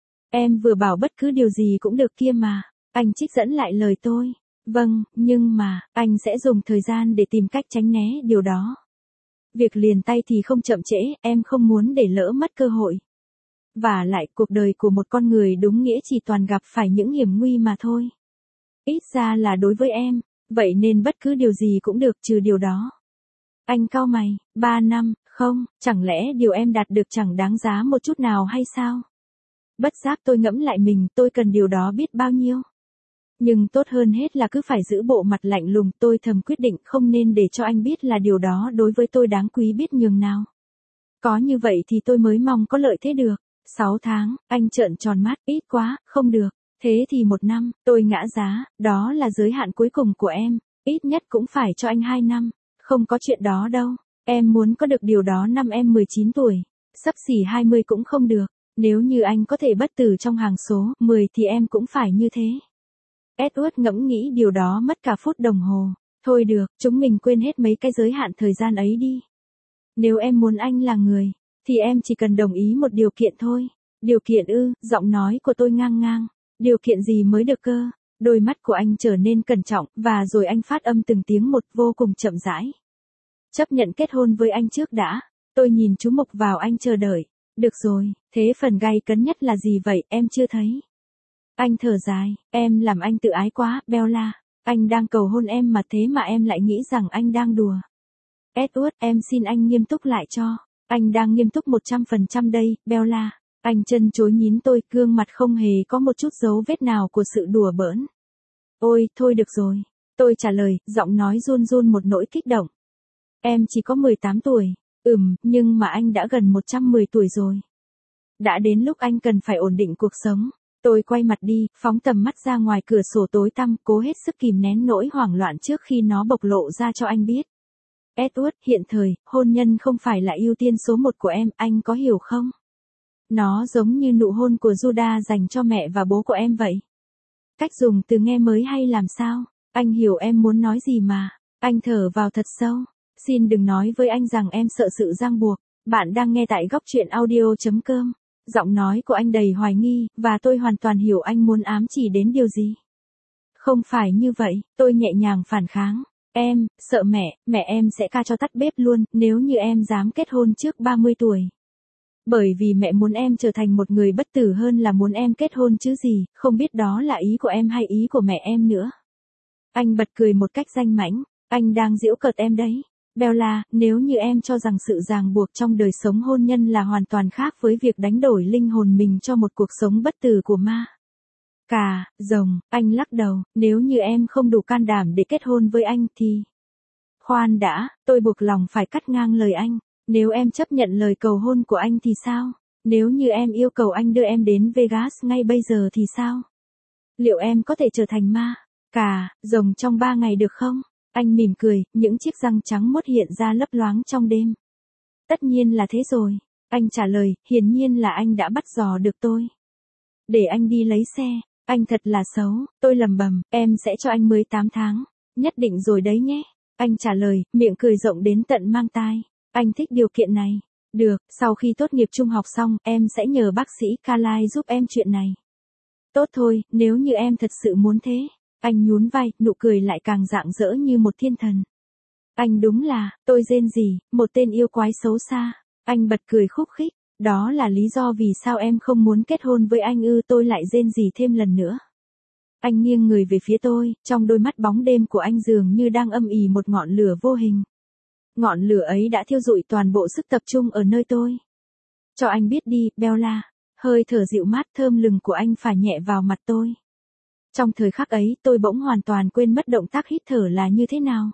Em vừa bảo bất cứ điều gì cũng được kia mà. Anh trích dẫn lại lời tôi. Vâng, nhưng mà, anh sẽ dùng thời gian để tìm cách tránh né điều đó. Việc liền tay thì không chậm trễ, em không muốn để lỡ mất cơ hội. Và lại, cuộc đời của một con người đúng nghĩa chỉ toàn gặp phải những hiểm nguy mà thôi. Ít ra là đối với em, vậy nên bất cứ điều gì cũng được trừ điều đó. Anh cau mày, ba năm, không, chẳng lẽ điều em đạt được chẳng đáng giá một chút nào hay sao? Bất giác tôi ngẫm lại mình, tôi cần điều đó biết bao nhiêu. Nhưng tốt hơn hết là cứ phải giữ bộ mặt lạnh lùng, tôi thầm quyết định không nên để cho anh biết là điều đó đối với tôi đáng quý biết nhường nào. Có như vậy thì tôi mới mong có lợi thế được. Sáu tháng, anh trợn tròn mắt, ít quá, không được. Thế thì một năm, tôi ngã giá, đó là giới hạn cuối cùng của em, ít nhất cũng phải cho anh hai năm. Không có chuyện đó đâu, em muốn có được điều đó năm em mười chín tuổi, xấp xỉ hai mươi cũng không được, nếu như anh có thể bất tử trong hàng số mười thì em cũng phải như thế. Edward ngẫm nghĩ điều đó mất cả phút đồng hồ, thôi được, chúng mình quên hết mấy cái giới hạn thời gian ấy đi. Nếu em muốn anh là người, thì em chỉ cần đồng ý một điều kiện thôi. Điều kiện ư, giọng nói của tôi ngang ngang, điều kiện gì mới được cơ? Đôi mắt của anh trở nên cẩn trọng, và rồi anh phát âm từng tiếng một vô cùng chậm rãi. Chấp nhận kết hôn với anh trước đã. Tôi nhìn chú mục vào anh chờ đợi. Được rồi, thế phần gay cấn nhất là gì vậy, em chưa thấy. Anh thở dài, em làm anh tự ái quá, Bella. Anh đang cầu hôn em mà thế mà em lại nghĩ rằng anh đang đùa. Edward, em xin anh nghiêm túc lại cho. Anh đang nghiêm túc một trăm phần trăm đây, Bella. Anh chân chối nhín tôi, gương mặt không hề có một chút dấu vết nào của sự đùa bỡn. Ôi, thôi được rồi. Tôi trả lời, giọng nói run run một nỗi kích động. Em chỉ có mười tám tuổi. Ừm, nhưng mà anh đã gần một trăm mười tuổi rồi. Đã đến lúc anh cần phải ổn định cuộc sống. Tôi quay mặt đi, phóng tầm mắt ra ngoài cửa sổ tối tăm, cố hết sức kìm nén nỗi hoảng loạn trước khi nó bộc lộ ra cho anh biết. Edward, hiện thời, hôn nhân không phải là ưu tiên số một của em, anh có hiểu không? Nó giống như nụ hôn của Judas dành cho mẹ và bố của em vậy. Cách dùng từ nghe mới hay làm sao? Anh hiểu em muốn nói gì mà. Anh thở vào thật sâu. Xin đừng nói với anh rằng em sợ sự ràng buộc. Bạn đang nghe tại góc truyện audio chấm com. Giọng nói của anh đầy hoài nghi, và tôi hoàn toàn hiểu anh muốn ám chỉ đến điều gì. Không phải như vậy, tôi nhẹ nhàng phản kháng. Em, sợ mẹ, mẹ em sẽ ca cho tắt bếp luôn, nếu như em dám kết hôn trước ba mươi tuổi. Bởi vì mẹ muốn em trở thành một người bất tử hơn là muốn em kết hôn chứ gì, không biết đó là ý của em hay ý của mẹ em nữa. Anh bật cười một cách danh mãnh, anh đang giễu cợt em đấy. Bella, nếu như em cho rằng sự ràng buộc trong đời sống hôn nhân là hoàn toàn khác với việc đánh đổi linh hồn mình cho một cuộc sống bất tử của ma. Cà, rồng, anh lắc đầu, nếu như em không đủ can đảm để kết hôn với anh thì... Khoan đã, tôi buộc lòng phải cắt ngang lời anh. Nếu em chấp nhận lời cầu hôn của anh thì sao? Nếu như em yêu cầu anh đưa em đến Vegas ngay bây giờ thì sao? Liệu em có thể trở thành ma? Cà, rồng trong ba ngày được không? Anh mỉm cười, những chiếc răng trắng muốt hiện ra lấp loáng trong đêm. Tất nhiên là thế rồi. Anh trả lời, hiển nhiên là anh đã bắt dò được tôi. Để anh đi lấy xe. Anh thật là xấu, tôi lầm bầm, em sẽ cho anh mười tám tháng. Nhất định rồi đấy nhé. Anh trả lời, miệng cười rộng đến tận mang tai. Anh thích điều kiện này. Được, sau khi tốt nghiệp trung học xong, em sẽ nhờ bác sĩ Carlyle giúp em chuyện này. Tốt thôi, nếu như em thật sự muốn thế. Anh nhún vai, nụ cười lại càng rạng rỡ như một thiên thần. Anh đúng là, tôi rên rỉ, một tên yêu quái xấu xa. Anh bật cười khúc khích. Đó là lý do vì sao em không muốn kết hôn với anh ư? Tôi lại rên rỉ thêm lần nữa. Anh nghiêng người về phía tôi, trong đôi mắt bóng đêm của anh dường như đang âm ỉ một ngọn lửa vô hình. Ngọn lửa ấy đã thiêu rụi toàn bộ sức tập trung ở nơi tôi. Cho anh biết đi, Bella. Hơi thở dịu mát thơm lừng của anh phả nhẹ vào mặt tôi. Trong thời khắc ấy, tôi bỗng hoàn toàn quên mất động tác hít thở là như thế nào.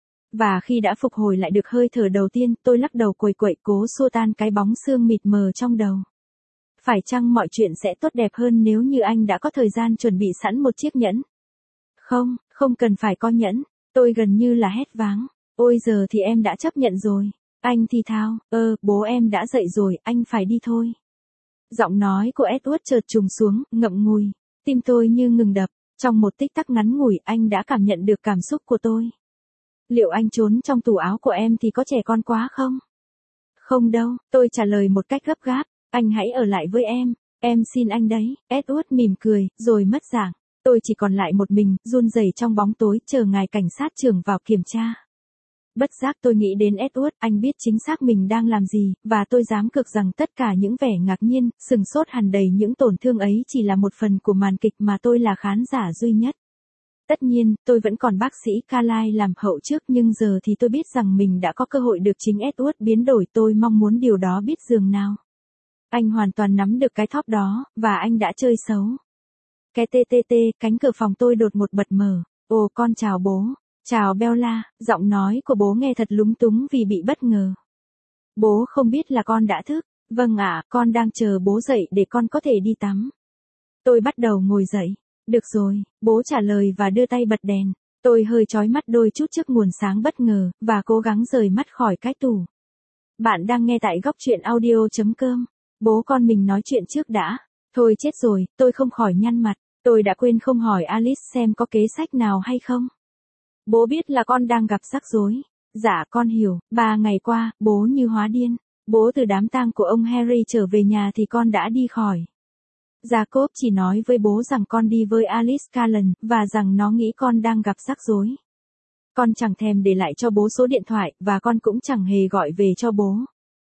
Và khi đã phục hồi lại được hơi thở đầu tiên, tôi lắc đầu quẩy quậy cố xua tan cái bóng xương mịt mờ trong đầu. Phải chăng mọi chuyện sẽ tốt đẹp hơn nếu như anh đã có thời gian chuẩn bị sẵn một chiếc nhẫn? Không, không cần phải có nhẫn. Tôi gần như là hét váng. Ôi giờ thì em đã chấp nhận rồi. Anh thì thào, ơ, bố em đã dậy rồi, anh phải đi thôi. Giọng nói của Edward chợt trùng xuống, ngậm ngùi. Tim tôi như ngừng đập. Trong một tích tắc ngắn ngủi, anh đã cảm nhận được cảm xúc của tôi. Liệu anh trốn trong tủ áo của em thì có trẻ con quá không? Không đâu, tôi trả lời một cách gấp gáp. Anh hãy ở lại với em. Em xin anh đấy. Edward mỉm cười, rồi mất dạng. Tôi chỉ còn lại một mình, run rẩy trong bóng tối, chờ ngài cảnh sát trưởng vào kiểm tra. Bất giác tôi nghĩ đến Edward, anh biết chính xác mình đang làm gì, và tôi dám cược rằng tất cả những vẻ ngạc nhiên, sừng sốt hằn đầy những tổn thương ấy chỉ là một phần của màn kịch mà tôi là khán giả duy nhất. Tất nhiên, tôi vẫn còn bác sĩ Carlyle làm hậu trước, nhưng giờ thì tôi biết rằng mình đã có cơ hội được chính Edward biến đổi. Tôi mong muốn điều đó biết dường nào. Anh hoàn toàn nắm được cái thóp đó, và anh đã chơi xấu. Cái tê tê tê, cánh cửa phòng tôi đột một bật mở. Ồ, con chào bố. Chào Bella, giọng nói của bố nghe thật lúng túng vì bị bất ngờ. Bố không biết là con đã thức. Vâng ạ, con đang chờ bố dậy để con có thể đi tắm. Tôi bắt đầu ngồi dậy. Được rồi, bố trả lời và đưa tay bật đèn. Tôi hơi chói mắt đôi chút trước nguồn sáng bất ngờ, và cố gắng rời mắt khỏi cái tủ. Bạn đang nghe tại góc truyện audio.com. Bố con mình nói chuyện trước đã. Thôi chết rồi, tôi không khỏi nhăn mặt. Tôi đã quên không hỏi Alice xem có kế sách nào hay không. Bố biết là con đang gặp rắc rối. Dạ con hiểu, ba ngày qua, bố như hóa điên. Bố từ đám tang của ông Harry trở về nhà thì con đã đi khỏi. Jacob chỉ nói với bố rằng con đi với Alice Cullen, và rằng nó nghĩ con đang gặp rắc rối. Con chẳng thèm để lại cho bố số điện thoại, và con cũng chẳng hề gọi về cho bố.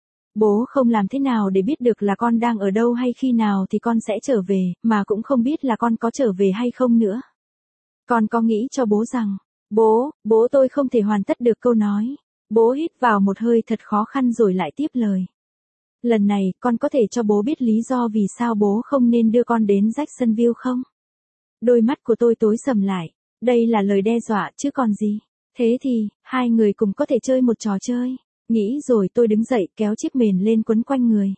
Bố không làm thế nào để biết được là con đang ở đâu hay khi nào thì con sẽ trở về, mà cũng không biết là con có trở về hay không nữa. Con có nghĩ cho bố rằng, bố, bố tôi không thể hoàn tất được câu nói. Bố hít vào một hơi thật khó khăn rồi lại tiếp lời. Lần này, con có thể cho bố biết lý do vì sao bố không nên đưa con đến Jacksonville không? Đôi mắt của tôi tối sầm lại. Đây là lời đe dọa chứ còn gì. Thế thì, hai người cùng có thể chơi một trò chơi. Nghĩ rồi tôi đứng dậy kéo chiếc mền lên quấn quanh người.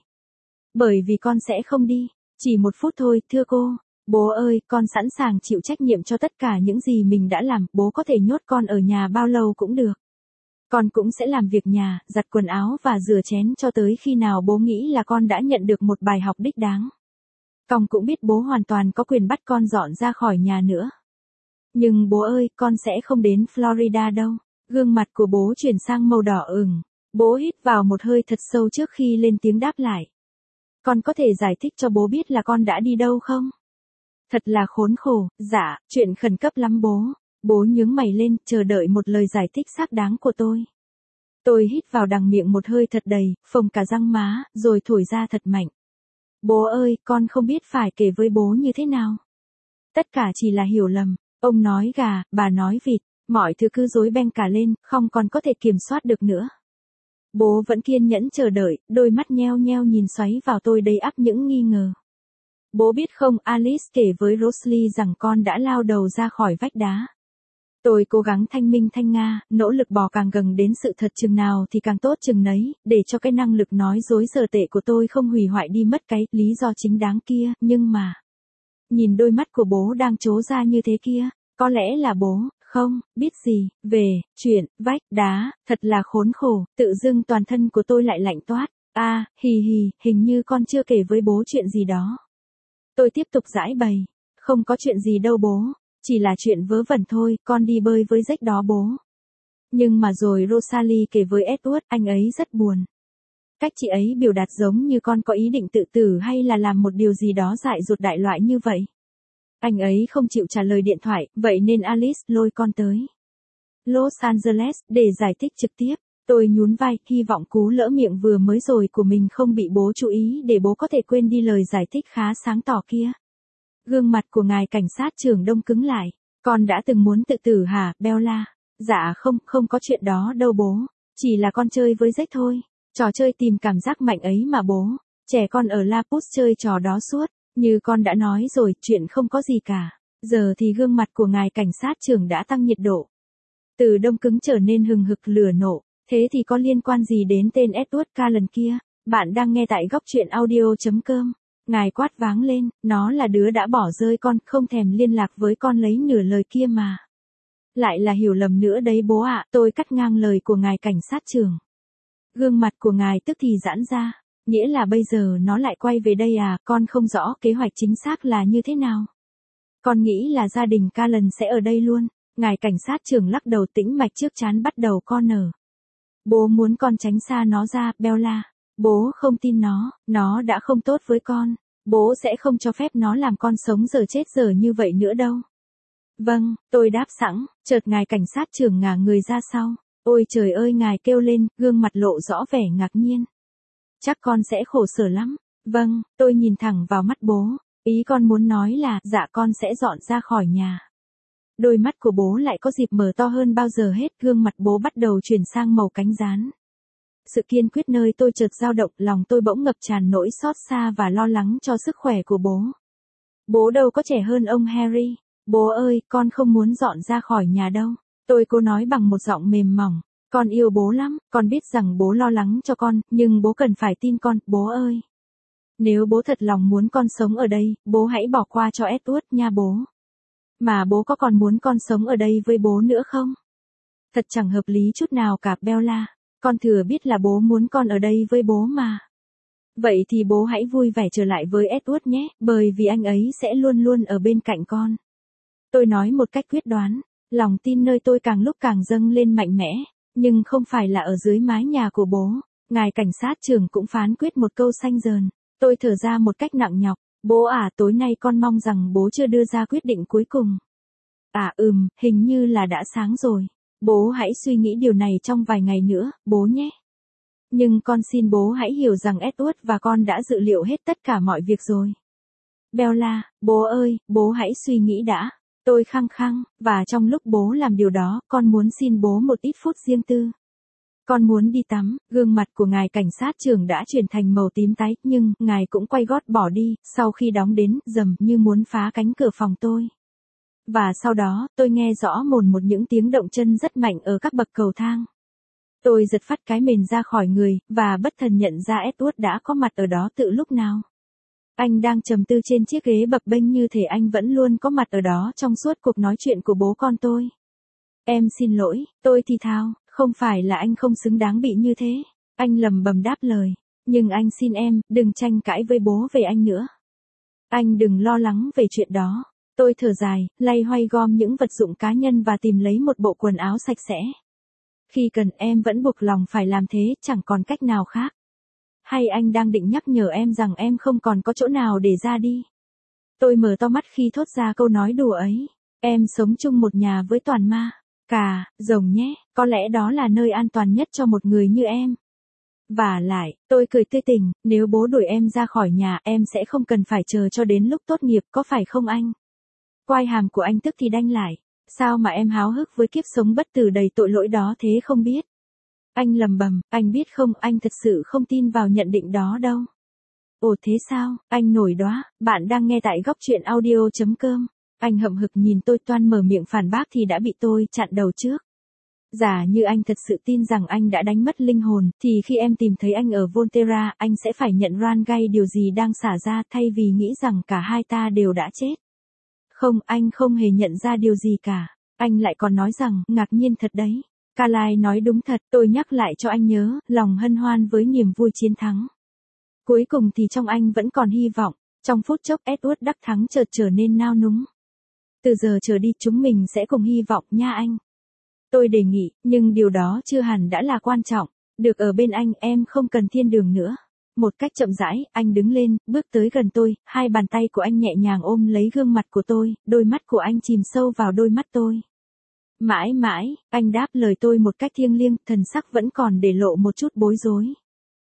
Bởi vì con sẽ không đi. Chỉ một phút thôi, thưa cô. Bố ơi, con sẵn sàng chịu trách nhiệm cho tất cả những gì mình đã làm. Bố có thể nhốt con ở nhà bao lâu cũng được. Con cũng sẽ làm việc nhà, giặt quần áo và rửa chén cho tới khi nào bố nghĩ là con đã nhận được một bài học đích đáng. Con cũng biết bố hoàn toàn có quyền bắt con dọn ra khỏi nhà nữa. Nhưng bố ơi, con sẽ không đến Florida đâu. Gương mặt của bố chuyển sang màu đỏ ửng. Bố hít vào một hơi thật sâu trước khi lên tiếng đáp lại. Con có thể giải thích cho bố biết là con đã đi đâu không? Thật là khốn khổ, dạ, chuyện khẩn cấp lắm bố. Bố nhướng mày lên, chờ đợi một lời giải thích xác đáng của tôi. Tôi hít vào đằng miệng một hơi thật đầy, phồng cả răng má, rồi thổi ra thật mạnh. Bố ơi, con không biết phải kể với bố như thế nào. Tất cả chỉ là hiểu lầm. Ông nói gà, bà nói vịt, mọi thứ cứ rối beng cả lên, không còn có thể kiểm soát được nữa. Bố vẫn kiên nhẫn chờ đợi, đôi mắt nheo nheo nhìn xoáy vào tôi đầy ắp những nghi ngờ. Bố biết không, Alice kể với Rosalie rằng con đã lao đầu ra khỏi vách đá. Tôi cố gắng thanh minh thanh nga, nỗ lực bò càng gần đến sự thật chừng nào thì càng tốt chừng nấy, để cho cái năng lực nói dối dở tệ của tôi không hủy hoại đi mất cái lý do chính đáng kia, nhưng mà... Nhìn đôi mắt của bố đang trố ra như thế kia, có lẽ là bố, không, biết gì, về, chuyện, vách, đá, thật là khốn khổ, tự dưng toàn thân của tôi lại lạnh toát, a à, hì hì, hình như con chưa kể với bố chuyện gì đó. Tôi tiếp tục giải bày, không có chuyện gì đâu bố, chỉ là chuyện vớ vẩn thôi, con đi bơi với Jack đó bố. Nhưng mà rồi Rosalie kể với Edward, anh ấy rất buồn. Cách chị ấy biểu đạt giống như con có ý định tự tử hay là làm một điều gì đó dại dột đại loại như vậy. Anh ấy không chịu trả lời điện thoại, vậy nên Alice lôi con tới Los Angeles để giải thích trực tiếp. Tôi nhún vai, hy vọng cú lỡ miệng vừa mới rồi của mình không bị bố chú ý để bố có thể quên đi lời giải thích khá sáng tỏ kia. Gương mặt của ngài cảnh sát trưởng đông cứng lại. Con đã từng muốn tự tử hả, Bella? Dạ không, không có chuyện đó đâu bố. Chỉ là con chơi với Jack thôi. Trò chơi tìm cảm giác mạnh ấy mà bố. Trẻ con ở La Puce chơi trò đó suốt. Như con đã nói rồi, chuyện không có gì cả. Giờ thì gương mặt của ngài cảnh sát trưởng đã tăng nhiệt độ. Từ đông cứng trở nên hừng hực lửa nộ. Thế thì có liên quan gì đến tên Edward Cullen kia? Bạn đang nghe tại góc truyện audio chấm com. Ngài quát váng lên, nó là đứa đã bỏ rơi con, không thèm liên lạc với con lấy nửa lời kia mà. Lại là hiểu lầm nữa đấy bố ạ, tôi cắt ngang lời của ngài cảnh sát trưởng. Gương mặt của ngài tức thì giãn ra, nghĩa là bây giờ nó lại quay về đây à, con không rõ kế hoạch chính xác là như thế nào. Con nghĩ là gia đình Cullen sẽ ở đây luôn, ngài cảnh sát trưởng lắc đầu tĩnh mạch trước trán bắt đầu co nở. Bố muốn con tránh xa nó ra, Bella. Bố không tin nó, nó đã không tốt với con. Bố sẽ không cho phép nó làm con sống giờ chết giờ như vậy nữa đâu. Vâng, tôi đáp sẵn, chợt ngài cảnh sát trưởng ngả người ra sau. Ôi trời ơi, ngài kêu lên, gương mặt lộ rõ vẻ ngạc nhiên. Chắc con sẽ khổ sở lắm. Vâng, tôi nhìn thẳng vào mắt bố. Ý con muốn nói là, dạ con sẽ dọn ra khỏi nhà. Đôi mắt của bố lại có dịp mở to hơn bao giờ hết, gương mặt bố bắt đầu chuyển sang màu cánh gián. Sự kiên quyết nơi tôi chợt dao động, lòng tôi bỗng ngập tràn nỗi xót xa và lo lắng cho sức khỏe của bố. Bố đâu có trẻ hơn ông Harry. Bố ơi, con không muốn dọn ra khỏi nhà đâu. Tôi cố nói bằng một giọng mềm mỏng. Con yêu bố lắm, con biết rằng bố lo lắng cho con, nhưng bố cần phải tin con, bố ơi. Nếu bố thật lòng muốn con sống ở đây, bố hãy bỏ qua cho Edward nha bố. Mà bố có còn muốn con sống ở đây với bố nữa không? Thật chẳng hợp lý chút nào cả, Bella. Con thừa biết là bố muốn con ở đây với bố mà. Vậy thì bố hãy vui vẻ trở lại với Edward nhé, bởi vì anh ấy sẽ luôn luôn ở bên cạnh con. Tôi nói một cách quyết đoán, lòng tin nơi tôi càng lúc càng dâng lên mạnh mẽ, nhưng không phải là ở dưới mái nhà của bố. Ngài cảnh sát trưởng cũng phán quyết một câu xanh dờn. Tôi thở ra một cách nặng nhọc. Bố à, tối nay con mong rằng bố chưa đưa ra quyết định cuối cùng. À ừm, hình như là đã sáng rồi. Bố hãy suy nghĩ điều này trong vài ngày nữa, bố nhé. Nhưng con xin bố hãy hiểu rằng Edward và con đã dự liệu hết tất cả mọi việc rồi. Bella, bố ơi, bố hãy suy nghĩ đã. Tôi khăng khăng, và trong lúc bố làm điều đó, con muốn xin bố một ít phút riêng tư. Con muốn đi tắm, gương mặt của ngài cảnh sát trưởng đã chuyển thành màu tím tái, nhưng, ngài cũng quay gót bỏ đi, sau khi đóng đến, rầm như muốn phá cánh cửa phòng tôi. Và sau đó, tôi nghe rõ mồn một những tiếng động chân rất mạnh ở các bậc cầu thang. Tôi giật phắt cái mền ra khỏi người, và bất thần nhận ra Edward đã có mặt ở đó từ lúc nào. Anh đang trầm tư trên chiếc ghế bập bênh như thể anh vẫn luôn có mặt ở đó trong suốt cuộc nói chuyện của bố con tôi. Em xin lỗi, tôi thì thào, không phải là anh không xứng đáng bị như thế. Anh lầm bầm đáp lời. Nhưng anh xin em, đừng tranh cãi với bố về anh nữa. Anh đừng lo lắng về chuyện đó. Tôi thở dài, lay hoay gom những vật dụng cá nhân và tìm lấy một bộ quần áo sạch sẽ. Khi cần em vẫn buộc lòng phải làm thế, chẳng còn cách nào khác. Hay anh đang định nhắc nhở em rằng em không còn có chỗ nào để ra đi? Tôi mở to mắt khi thốt ra câu nói đùa ấy. Em sống chung một nhà với toàn ma, cà, rồng nhé, có lẽ đó là nơi an toàn nhất cho một người như em. Và lại, tôi cười tươi tỉnh, nếu bố đuổi em ra khỏi nhà, em sẽ không cần phải chờ cho đến lúc tốt nghiệp, có phải không anh? Quai hàm của anh tức thì đanh lại. Sao mà em háo hức với kiếp sống bất tử đầy tội lỗi đó thế không biết? Anh lầm bầm, anh biết không, anh thật sự không tin vào nhận định đó đâu. Ồ thế sao, anh nổi đóa, bạn đang nghe tại góc truyện audio.com. Anh hậm hực nhìn tôi, toan mở miệng phản bác thì đã bị tôi chặn đầu trước. Giả như anh thật sự tin rằng anh đã đánh mất linh hồn, thì khi em tìm thấy anh ở Volterra, anh sẽ phải nhận ran gay điều gì đang xả ra thay vì nghĩ rằng cả hai ta đều đã chết. Không, anh không hề nhận ra điều gì cả. Anh lại còn nói rằng, ngạc nhiên thật đấy. Carlyle nói đúng thật, tôi nhắc lại cho anh nhớ, lòng hân hoan với niềm vui chiến thắng. Cuối cùng thì trong anh vẫn còn hy vọng. Trong phút chốc Edward đắc thắng chợt trở nên nao núng. Từ giờ trở đi chúng mình sẽ cùng hy vọng nha anh. Tôi đề nghị, nhưng điều đó chưa hẳn đã là quan trọng. Được ở bên anh, em không cần thiên đường nữa. Một cách chậm rãi, anh đứng lên, bước tới gần tôi, hai bàn tay của anh nhẹ nhàng ôm lấy gương mặt của tôi, đôi mắt của anh chìm sâu vào đôi mắt tôi. Mãi mãi, anh đáp lời tôi một cách thiêng liêng, thần sắc vẫn còn để lộ một chút bối rối.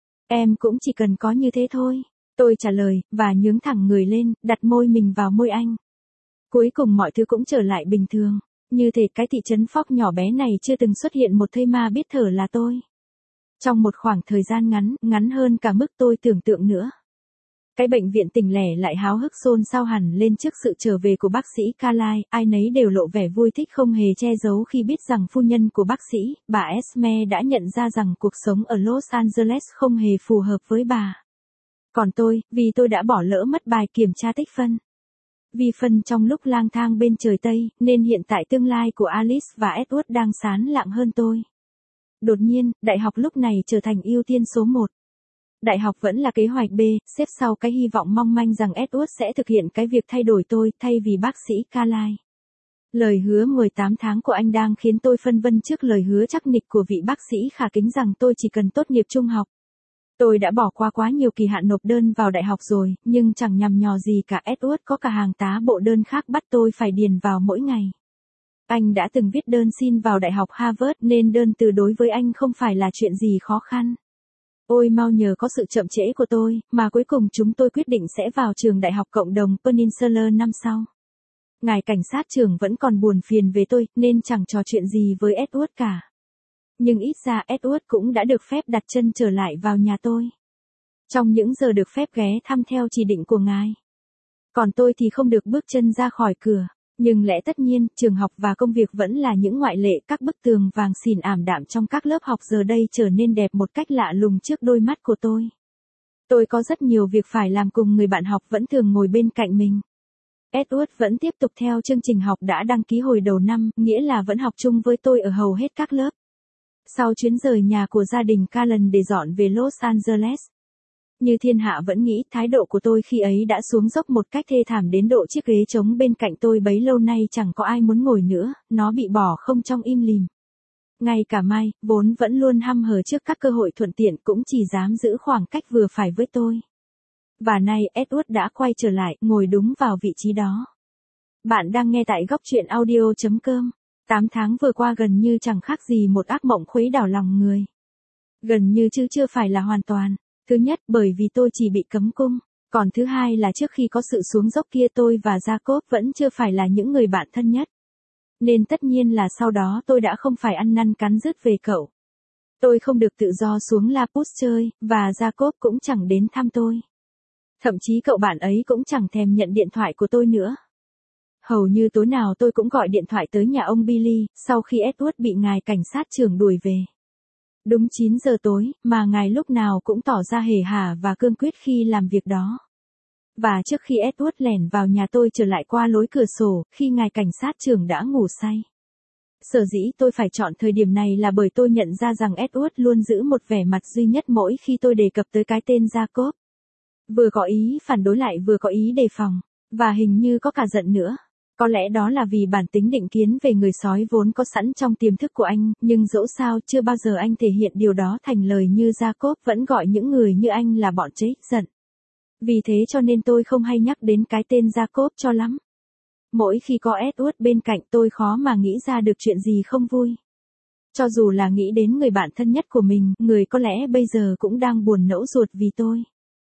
Em cũng chỉ cần có như thế thôi. Tôi trả lời, và nhướng thẳng người lên, đặt môi mình vào môi anh. Cuối cùng mọi thứ cũng trở lại bình thường. Như thể cái thị trấn Phóc nhỏ bé này chưa từng xuất hiện một thây ma biết thở là tôi. Trong một khoảng thời gian ngắn, ngắn hơn cả mức tôi tưởng tượng nữa. Cái bệnh viện tỉnh lẻ lại háo hức xôn xao hẳn lên trước sự trở về của bác sĩ Carlyle, ai nấy đều lộ vẻ vui thích không hề che giấu khi biết rằng phu nhân của bác sĩ, bà Esme đã nhận ra rằng cuộc sống ở Los Angeles không hề phù hợp với bà. Còn tôi, vì tôi đã bỏ lỡ mất bài kiểm tra tích phân. Vì phân trong lúc lang thang bên trời Tây, nên hiện tại tương lai của Alice và Edward đang sáng lạng hơn tôi. Đột nhiên, đại học lúc này trở thành ưu tiên số một. Đại học vẫn là kế hoạch B, xếp sau cái hy vọng mong manh rằng Edward sẽ thực hiện cái việc thay đổi tôi thay vì bác sĩ Carlyle. Lời hứa mười tám tháng của anh đang khiến tôi phân vân trước lời hứa chắc nịch của vị bác sĩ khả kính rằng tôi chỉ cần tốt nghiệp trung học. Tôi đã bỏ qua quá nhiều kỳ hạn nộp đơn vào đại học rồi, nhưng chẳng nhằm nhò gì cả, Edward có cả hàng tá bộ đơn khác bắt tôi phải điền vào mỗi ngày. Anh đã từng viết đơn xin vào Đại học Harvard nên đơn từ đối với anh không phải là chuyện gì khó khăn. Ôi mau nhờ có sự chậm trễ của tôi, mà cuối cùng chúng tôi quyết định sẽ vào trường đại học cộng đồng Peninsula năm sau. Ngài cảnh sát trưởng vẫn còn buồn phiền về tôi, nên chẳng trò chuyện gì với Edward cả. Nhưng ít ra Edward cũng đã được phép đặt chân trở lại vào nhà tôi. Trong những giờ được phép ghé thăm theo chỉ định của ngài. Còn tôi thì không được bước chân ra khỏi cửa. Nhưng lẽ tất nhiên, trường học và công việc vẫn là những ngoại lệ, các bức tường vàng xỉn ảm đạm trong các lớp học giờ đây trở nên đẹp một cách lạ lùng trước đôi mắt của tôi. Tôi có rất nhiều việc phải làm cùng người bạn học vẫn thường ngồi bên cạnh mình. Edward vẫn tiếp tục theo chương trình học đã đăng ký hồi đầu năm, nghĩa là vẫn học chung với tôi ở hầu hết các lớp. Sau chuyến rời nhà của gia đình Callan để dọn về Los Angeles. Như thiên hạ vẫn nghĩ, thái độ của tôi khi ấy đã xuống dốc một cách thê thảm đến độ chiếc ghế trống bên cạnh tôi bấy lâu nay chẳng có ai muốn ngồi nữa, nó bị bỏ không trong im lìm. Ngay cả Mai, vốn vẫn luôn hăm hở trước các cơ hội thuận tiện cũng chỉ dám giữ khoảng cách vừa phải với tôi. Và nay Edward đã quay trở lại, ngồi đúng vào vị trí đó. Bạn đang nghe tại góc truyện audio.com. tám tháng vừa qua gần như chẳng khác gì một ác mộng khuấy đảo lòng người. Gần như chứ chưa phải là hoàn toàn. Thứ nhất, bởi vì tôi chỉ bị cấm cung. Còn thứ hai là trước khi có sự xuống dốc kia tôi và Jacob vẫn chưa phải là những người bạn thân nhất. Nên tất nhiên là sau đó tôi đã không phải ăn năn cắn rứt về cậu. Tôi không được tự do xuống La Pouce chơi, và Jacob cũng chẳng đến thăm tôi. Thậm chí cậu bạn ấy cũng chẳng thèm nhận điện thoại của tôi nữa. Hầu như tối nào tôi cũng gọi điện thoại tới nhà ông Billy, sau khi Edward bị ngài cảnh sát trưởng đuổi về. Đúng chín giờ tối, mà ngài lúc nào cũng tỏ ra hề hà và cương quyết khi làm việc đó. Và trước khi Edward lẻn vào nhà tôi trở lại qua lối cửa sổ, khi ngài cảnh sát trưởng đã ngủ say. Sở dĩ tôi phải chọn thời điểm này là bởi tôi nhận ra rằng Edward luôn giữ một vẻ mặt duy nhất mỗi khi tôi đề cập tới cái tên Jacob. Vừa có ý phản đối lại vừa có ý đề phòng, và hình như có cả giận nữa. Có lẽ đó là vì bản tính định kiến về người sói vốn có sẵn trong tiềm thức của anh, nhưng dẫu sao chưa bao giờ anh thể hiện điều đó thành lời như Jacob vẫn gọi những người như anh là bọn trích giận. Vì thế cho nên tôi không hay nhắc đến cái tên Jacob cho lắm. Mỗi khi có Edward bên cạnh tôi khó mà nghĩ ra được chuyện gì không vui. Cho dù là nghĩ đến người bạn thân nhất của mình, người có lẽ bây giờ cũng đang buồn nẫu ruột vì tôi.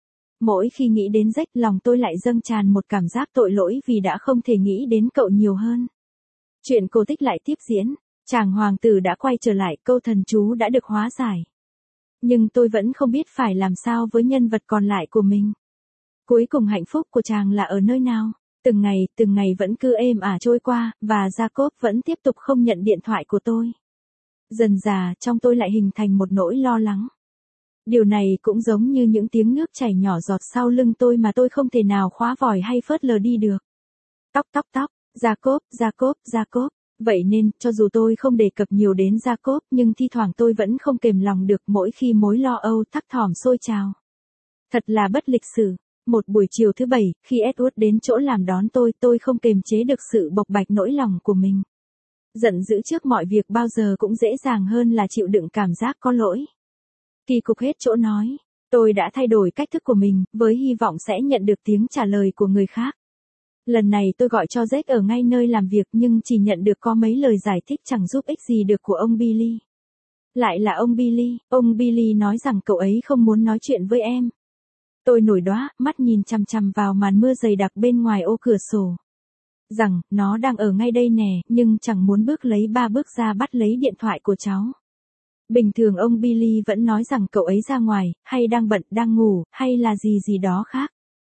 Mỗi khi nghĩ đến Jack, lòng tôi lại dâng tràn một cảm giác tội lỗi vì đã không thể nghĩ đến cậu nhiều hơn. Chuyện cổ tích lại tiếp diễn, chàng hoàng tử đã quay trở lại, câu thần chú đã được hóa giải. Nhưng tôi vẫn không biết phải làm sao với nhân vật còn lại của mình. Cuối cùng hạnh phúc của chàng là ở nơi nào? Từng ngày, từng ngày vẫn cứ êm ả trôi qua, và Jacob vẫn tiếp tục không nhận điện thoại của tôi. Dần dà, trong tôi lại hình thành một nỗi lo lắng. Điều này cũng giống như những tiếng nước chảy nhỏ giọt sau lưng tôi mà tôi không thể nào khóa vòi hay phớt lờ đi được. Tóc tóc tóc, Jacob, Jacob, Jacob. Vậy nên, cho dù tôi không đề cập nhiều đến Jacob, nhưng thi thoảng tôi vẫn không kềm lòng được mỗi khi mối lo âu thắc thỏm sôi trào. Thật là bất lịch sử. Một buổi chiều thứ bảy, khi Edward đến chỗ làm đón tôi, tôi không kềm chế được sự bộc bạch nỗi lòng của mình. Giận dữ trước mọi việc bao giờ cũng dễ dàng hơn là chịu đựng cảm giác có lỗi. Kỳ cục hết chỗ nói. Tôi đã thay đổi cách thức của mình, với hy vọng sẽ nhận được tiếng trả lời của người khác. Lần này tôi gọi cho Jack ở ngay nơi làm việc nhưng chỉ nhận được có mấy lời giải thích chẳng giúp ích gì được của ông Billy. Lại là ông Billy, ông Billy nói rằng cậu ấy không muốn nói chuyện với em. Tôi nổi đoá, mắt nhìn chằm chằm vào màn mưa dày đặc bên ngoài ô cửa sổ. Rằng, nó đang ở ngay đây nè, nhưng chẳng muốn bước lấy ba bước ra bắt lấy điện thoại của cháu. Bình thường ông Billy vẫn nói rằng cậu ấy ra ngoài, hay đang bận, đang ngủ, hay là gì gì đó khác.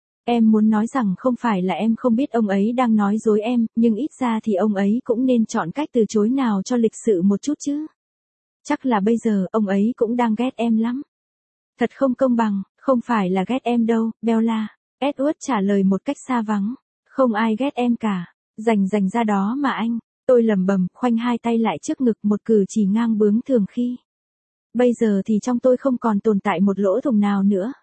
Em muốn nói rằng không phải là em không biết ông ấy đang nói dối em, nhưng ít ra thì ông ấy cũng nên chọn cách từ chối nào cho lịch sự một chút chứ. Chắc là bây giờ ông ấy cũng đang ghét em lắm. Thật không công bằng, không phải là ghét em đâu, Bella. Edward trả lời một cách xa vắng. Không ai ghét em cả. Dành dành ra đó mà anh. Tôi lẩm bẩm, khoanh hai tay lại trước ngực, một cử chỉ ngang bướng thường khi. Bây giờ thì trong tôi không còn tồn tại một lỗ thủng nào nữa.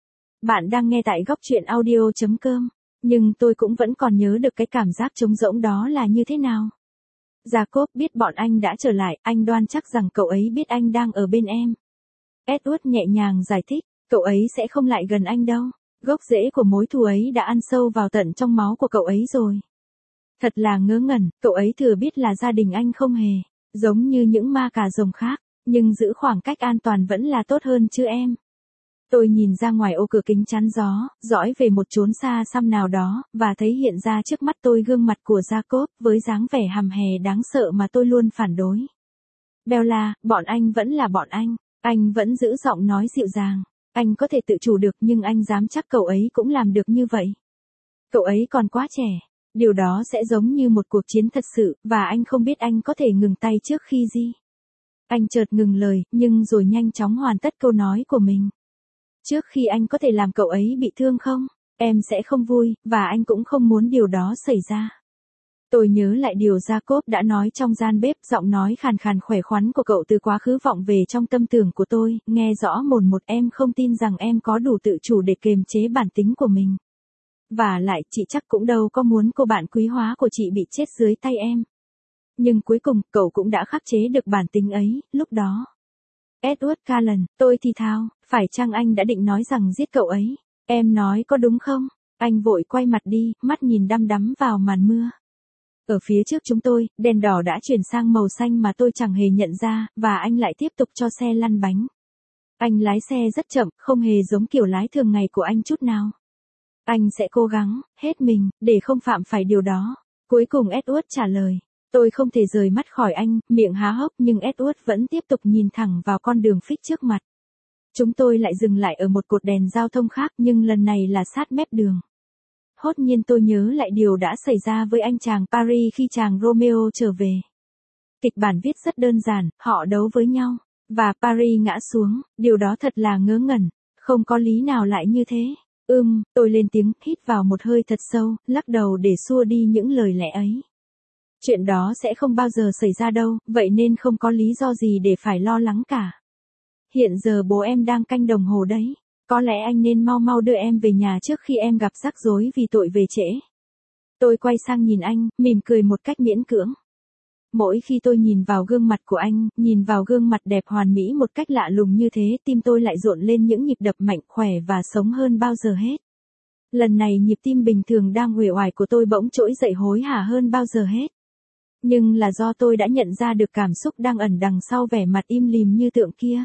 Bạn đang nghe tại góc truyện audio chấm com. Nhưng tôi cũng vẫn còn nhớ được cái cảm giác trống rỗng đó là như thế nào. Jacob biết bọn anh đã trở lại, anh đoan chắc rằng cậu ấy biết anh đang ở bên em. Edward nhẹ nhàng giải thích, cậu ấy sẽ không lại gần anh đâu. Gốc rễ của mối thù ấy đã ăn sâu vào tận trong máu của cậu ấy rồi. Thật là ngớ ngẩn, cậu ấy thừa biết là gia đình anh không hề giống như những ma cà rồng khác, nhưng giữ khoảng cách an toàn vẫn là tốt hơn chứ em. Tôi nhìn ra ngoài ô cửa kính chắn gió, dõi về một chốn xa xăm nào đó, và thấy hiện ra trước mắt tôi gương mặt của Jacob với dáng vẻ hầm hè đáng sợ mà tôi luôn phản đối. Bella, bọn anh vẫn là bọn anh. Anh vẫn giữ giọng nói dịu dàng. Anh có thể tự chủ được nhưng anh dám chắc cậu ấy cũng làm được như vậy. Cậu ấy còn quá trẻ. Điều đó sẽ giống như một cuộc chiến thật sự, và anh không biết anh có thể ngừng tay trước khi gì. Anh chợt ngừng lời, nhưng rồi nhanh chóng hoàn tất câu nói của mình. Trước khi anh có thể làm cậu ấy bị thương không? Em sẽ không vui, và anh cũng không muốn điều đó xảy ra. Tôi nhớ lại điều Jacob đã nói trong gian bếp, giọng nói khàn khàn khỏe khoắn của cậu từ quá khứ vọng về trong tâm tưởng của tôi, nghe rõ mồn một. Em không tin rằng em có đủ tự chủ để kiềm chế bản tính của mình. Và lại, chị chắc cũng đâu có muốn cô bạn quý hóa của chị bị chết dưới tay em. Nhưng cuối cùng, cậu cũng đã khắc chế được bản tính ấy, lúc đó. Edward Cullen, tôi thì thào, phải chăng anh đã định nói rằng giết cậu ấy? Em nói có đúng không? Anh vội quay mặt đi, mắt nhìn đăm đắm vào màn mưa. Ở phía trước chúng tôi, đèn đỏ đã chuyển sang màu xanh mà tôi chẳng hề nhận ra, và anh lại tiếp tục cho xe lăn bánh. Anh lái xe rất chậm, không hề giống kiểu lái thường ngày của anh chút nào. Anh sẽ cố gắng, hết mình, để không phạm phải điều đó. Cuối cùng Edward trả lời. Tôi không thể rời mắt khỏi anh, miệng há hốc nhưng Edward vẫn tiếp tục nhìn thẳng vào con đường phích trước mặt. Chúng tôi lại dừng lại ở một cột đèn giao thông khác nhưng lần này là sát mép đường. Hốt nhiên tôi nhớ lại điều đã xảy ra với anh chàng Paris khi chàng Romeo trở về. Kịch bản viết rất đơn giản, họ đấu với nhau, và Paris ngã xuống, điều đó thật là ngớ ngẩn, không có lý nào lại như thế. Ừm, tôi lên tiếng, hít vào một hơi thật sâu, lắc đầu để xua đi những lời lẽ ấy. Chuyện đó sẽ không bao giờ xảy ra đâu, vậy nên không có lý do gì để phải lo lắng cả. Hiện giờ bố em đang canh đồng hồ đấy. Có lẽ anh nên mau mau đưa em về nhà trước khi em gặp rắc rối vì tội về trễ. Tôi quay sang nhìn anh, mỉm cười một cách miễn cưỡng. Mỗi khi tôi nhìn vào gương mặt của anh, nhìn vào gương mặt đẹp hoàn mỹ một cách lạ lùng như thế, tim tôi lại rộn lên những nhịp đập mạnh, khỏe và sống hơn bao giờ hết. Lần này nhịp tim bình thường đang uể oải của tôi bỗng trỗi dậy hối hả hơn bao giờ hết. Nhưng là do tôi đã nhận ra được cảm xúc đang ẩn đằng sau vẻ mặt im lìm như tượng kia.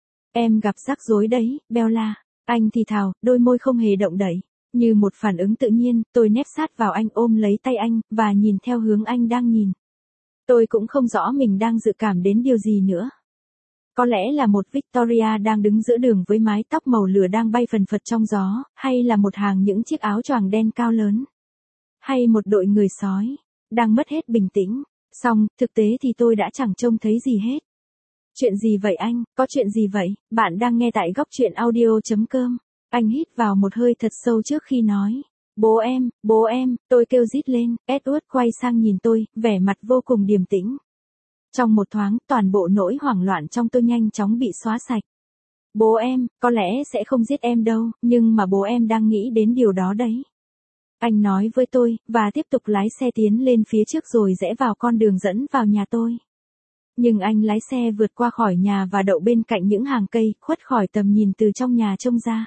Em gặp rắc rối đấy, Bella. Anh thì thào, đôi môi không hề động đậy. Như một phản ứng tự nhiên, tôi nép sát vào anh, ôm lấy tay anh, và nhìn theo hướng anh đang nhìn. Tôi cũng không rõ mình đang dự cảm đến điều gì nữa. Có lẽ là một Victoria đang đứng giữa đường với mái tóc màu lửa đang bay phần phật trong gió, hay là một hàng những chiếc áo choàng đen cao lớn. Hay một đội người sói, đang mất hết bình tĩnh. Xong, thực tế thì tôi đã chẳng trông thấy gì hết. Chuyện gì vậy anh, có chuyện gì vậy? Bạn đang nghe tại góc chuyện audio.com. Anh hít vào một hơi thật sâu trước khi nói. Bố em, bố em, tôi kêu rít lên. Edward quay sang nhìn tôi, vẻ mặt vô cùng điềm tĩnh. Trong một thoáng, toàn bộ nỗi hoảng loạn trong tôi nhanh chóng bị xóa sạch. Bố em, có lẽ sẽ không giết em đâu, nhưng mà bố em đang nghĩ đến điều đó đấy. Anh nói với tôi, và tiếp tục lái xe tiến lên phía trước rồi rẽ vào con đường dẫn vào nhà tôi. Nhưng anh lái xe vượt qua khỏi nhà và đậu bên cạnh những hàng cây, khuất khỏi tầm nhìn từ trong nhà trông ra.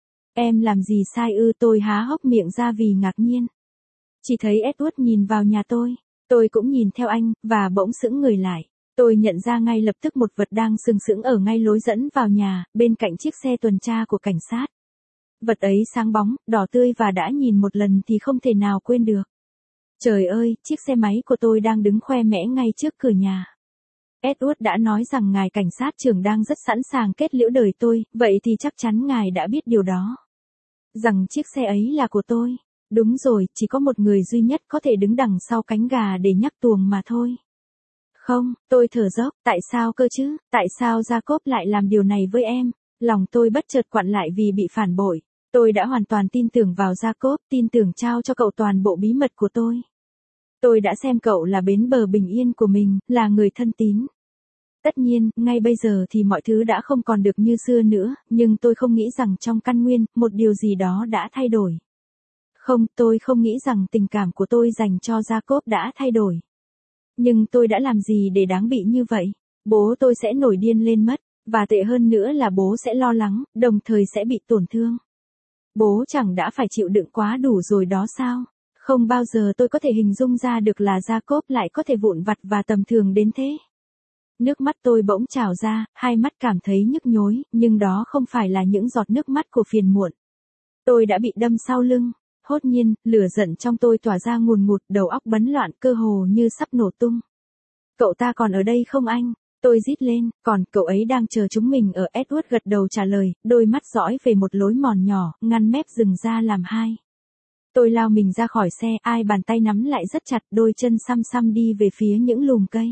Em làm gì sai ư? Tôi há hốc miệng ra vì ngạc nhiên. Chỉ thấy Edward nhìn vào nhà tôi. Tôi cũng nhìn theo anh, và bỗng sững người lại. Tôi nhận ra ngay lập tức một vật đang sừng sững ở ngay lối dẫn vào nhà, bên cạnh chiếc xe tuần tra của cảnh sát. Vật ấy sáng bóng, đỏ tươi và đã nhìn một lần thì không thể nào quên được. Trời ơi, chiếc xe máy của tôi đang đứng khoe mẽ ngay trước cửa nhà. Edward đã nói rằng ngài cảnh sát trưởng đang rất sẵn sàng kết liễu đời tôi, vậy thì chắc chắn ngài đã biết điều đó. Rằng chiếc xe ấy là của tôi. Đúng rồi, chỉ có một người duy nhất có thể đứng đằng sau cánh gà để nhắc tuồng mà thôi. Không, tôi thở dốc, tại sao cơ chứ, tại sao Jacob lại làm điều này với em? Lòng tôi bất chợt quặn lại vì bị phản bội. Tôi đã hoàn toàn tin tưởng vào Jacob, tin tưởng trao cho cậu toàn bộ bí mật của tôi. Tôi đã xem cậu là bến bờ bình yên của mình, là người thân tín. Tất nhiên, ngay bây giờ thì mọi thứ đã không còn được như xưa nữa, nhưng tôi không nghĩ rằng trong căn nguyên, một điều gì đó đã thay đổi. Không, tôi không nghĩ rằng tình cảm của tôi dành cho Jacob đã thay đổi. Nhưng tôi đã làm gì để đáng bị như vậy? Bố tôi sẽ nổi điên lên mất, và tệ hơn nữa là bố sẽ lo lắng, đồng thời sẽ bị tổn thương. Bố chẳng đã phải chịu đựng quá đủ rồi đó sao? Không bao giờ tôi có thể hình dung ra được là Jacob lại có thể vụn vặt và tầm thường đến thế. Nước mắt tôi bỗng trào ra, hai mắt cảm thấy nhức nhối, nhưng đó không phải là những giọt nước mắt của phiền muộn. Tôi đã bị đâm sau lưng. Hốt nhiên, lửa giận trong tôi tỏa ra ngùn ngụt, đầu óc bấn loạn, cơ hồ như sắp nổ tung. Cậu ta còn ở đây không anh? Tôi rít lên, còn cậu ấy đang chờ chúng mình ở. Edward gật đầu trả lời, đôi mắt dõi về một lối mòn nhỏ, ngăn mép rừng ra làm hai. Tôi lao mình ra khỏi xe, ai bàn tay nắm lại rất chặt, đôi chân xăm xăm đi về phía những lùm cây.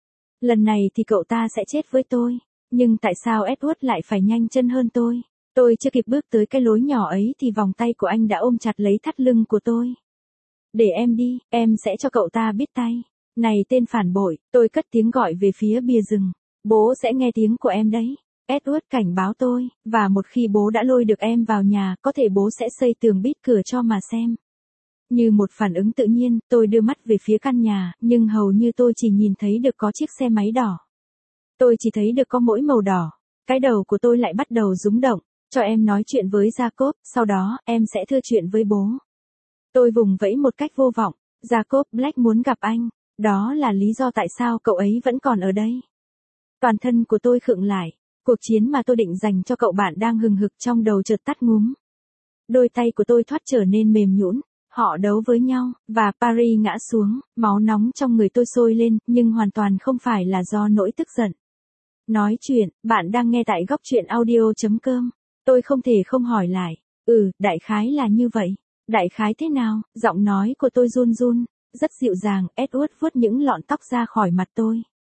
Lần này thì cậu ta sẽ chết với tôi, nhưng tại sao Edward lại phải nhanh chân hơn tôi? Tôi chưa kịp bước tới cái lối nhỏ ấy thì vòng tay của anh đã ôm chặt lấy thắt lưng của tôi. Để em đi, em sẽ cho cậu ta biết tay. Này tên phản bội, tôi cất tiếng gọi về phía bìa rừng. Bố sẽ nghe tiếng của em đấy. Edward cảnh báo tôi, và một khi bố đã lôi được em vào nhà, có thể bố sẽ xây tường bít cửa cho mà xem. Như một phản ứng tự nhiên, tôi đưa mắt về phía căn nhà, nhưng hầu như tôi chỉ nhìn thấy được có chiếc xe máy đỏ. Tôi chỉ thấy được có mỗi màu đỏ. Cái đầu của tôi lại bắt đầu rúng động. Cho em nói chuyện với Jacob, sau đó, em sẽ thưa chuyện với bố. Tôi vùng vẫy một cách vô vọng. Jacob Black muốn gặp anh. Đó là lý do tại sao cậu ấy vẫn còn ở đây. Toàn thân của tôi khựng lại. Cuộc chiến mà tôi định dành cho cậu bạn đang hừng hực trong đầu chợt tắt ngúm. Đôi tay của tôi thoát trở nên mềm nhũn. Họ đấu với nhau, và Paris ngã xuống, máu nóng trong người tôi sôi lên, nhưng hoàn toàn không phải là do nỗi tức giận. Nói chuyện, bạn đang nghe tại góc chuyện audio.com. Tôi không thể không hỏi lại. Ừ, đại khái là như vậy. Đại khái thế nào? Giọng nói của tôi run run. Rất dịu dàng, Edward vuốt những lọn tóc ra khỏi mặt tôi.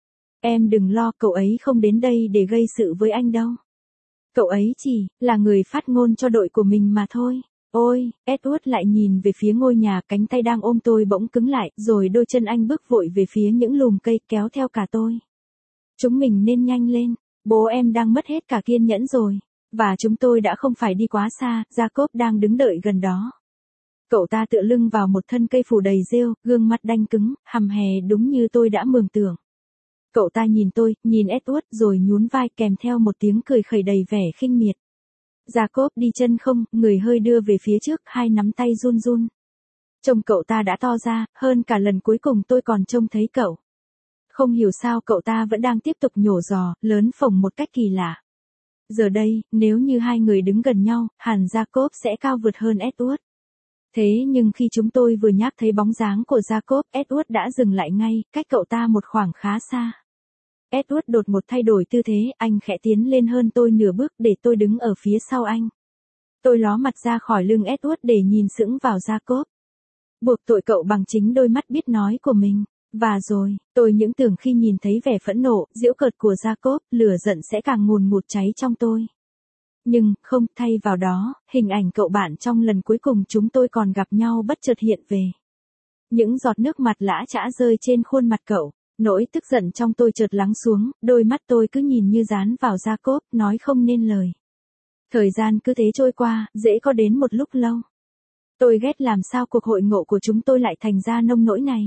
Em đừng lo, cậu ấy không đến đây để gây sự với anh đâu. Cậu ấy chỉ là người phát ngôn cho đội của mình mà thôi. Ôi, Edward lại nhìn về phía ngôi nhà, cánh tay đang ôm tôi bỗng cứng lại, rồi đôi chân anh bước vội về phía những lùm cây, kéo theo cả tôi. Chúng mình nên nhanh lên, bố em đang mất hết cả kiên nhẫn rồi. Và chúng tôi đã không phải đi quá xa, Jacob đang đứng đợi gần đó. Cậu ta tựa lưng vào một thân cây phủ đầy rêu, gương mặt đanh cứng, hầm hè đúng như tôi đã mường tượng. Cậu ta nhìn tôi, nhìn Edward rồi nhún vai kèm theo một tiếng cười khẩy đầy vẻ khinh miệt. Jacob đi chân không, người hơi đưa về phía trước, hai nắm tay run run. Trông cậu ta đã to ra, hơn cả lần cuối cùng tôi còn trông thấy cậu. Không hiểu sao cậu ta vẫn đang tiếp tục nhổ giò, lớn phồng một cách kỳ lạ. Giờ đây, nếu như hai người đứng gần nhau, hẳn Jacob sẽ cao vượt hơn Edward. Thế nhưng khi chúng tôi vừa nhắc thấy bóng dáng của Jacob, Edward đã dừng lại ngay, cách cậu ta một khoảng khá xa. Edward đột một thay đổi tư thế, anh khẽ tiến lên hơn tôi nửa bước để tôi đứng ở phía sau anh. Tôi ló mặt ra khỏi lưng Edward để nhìn sững vào Jacob. Buộc tội cậu bằng chính đôi mắt biết nói của mình. Và rồi, tôi những tưởng khi nhìn thấy vẻ phẫn nộ, giễu cợt của Jacob, lửa giận sẽ càng ngùn ngụt cháy trong tôi. Nhưng, không, thay vào đó, hình ảnh cậu bạn trong lần cuối cùng chúng tôi còn gặp nhau bất chợt hiện về. Những giọt nước mặt lã chã rơi trên khuôn mặt cậu, nỗi tức giận trong tôi chợt lắng xuống, đôi mắt tôi cứ nhìn như dán vào Jacob, nói không nên lời. Thời gian cứ thế trôi qua, dễ có đến một lúc lâu. Tôi ghét làm sao cuộc hội ngộ của chúng tôi lại thành ra nông nỗi này.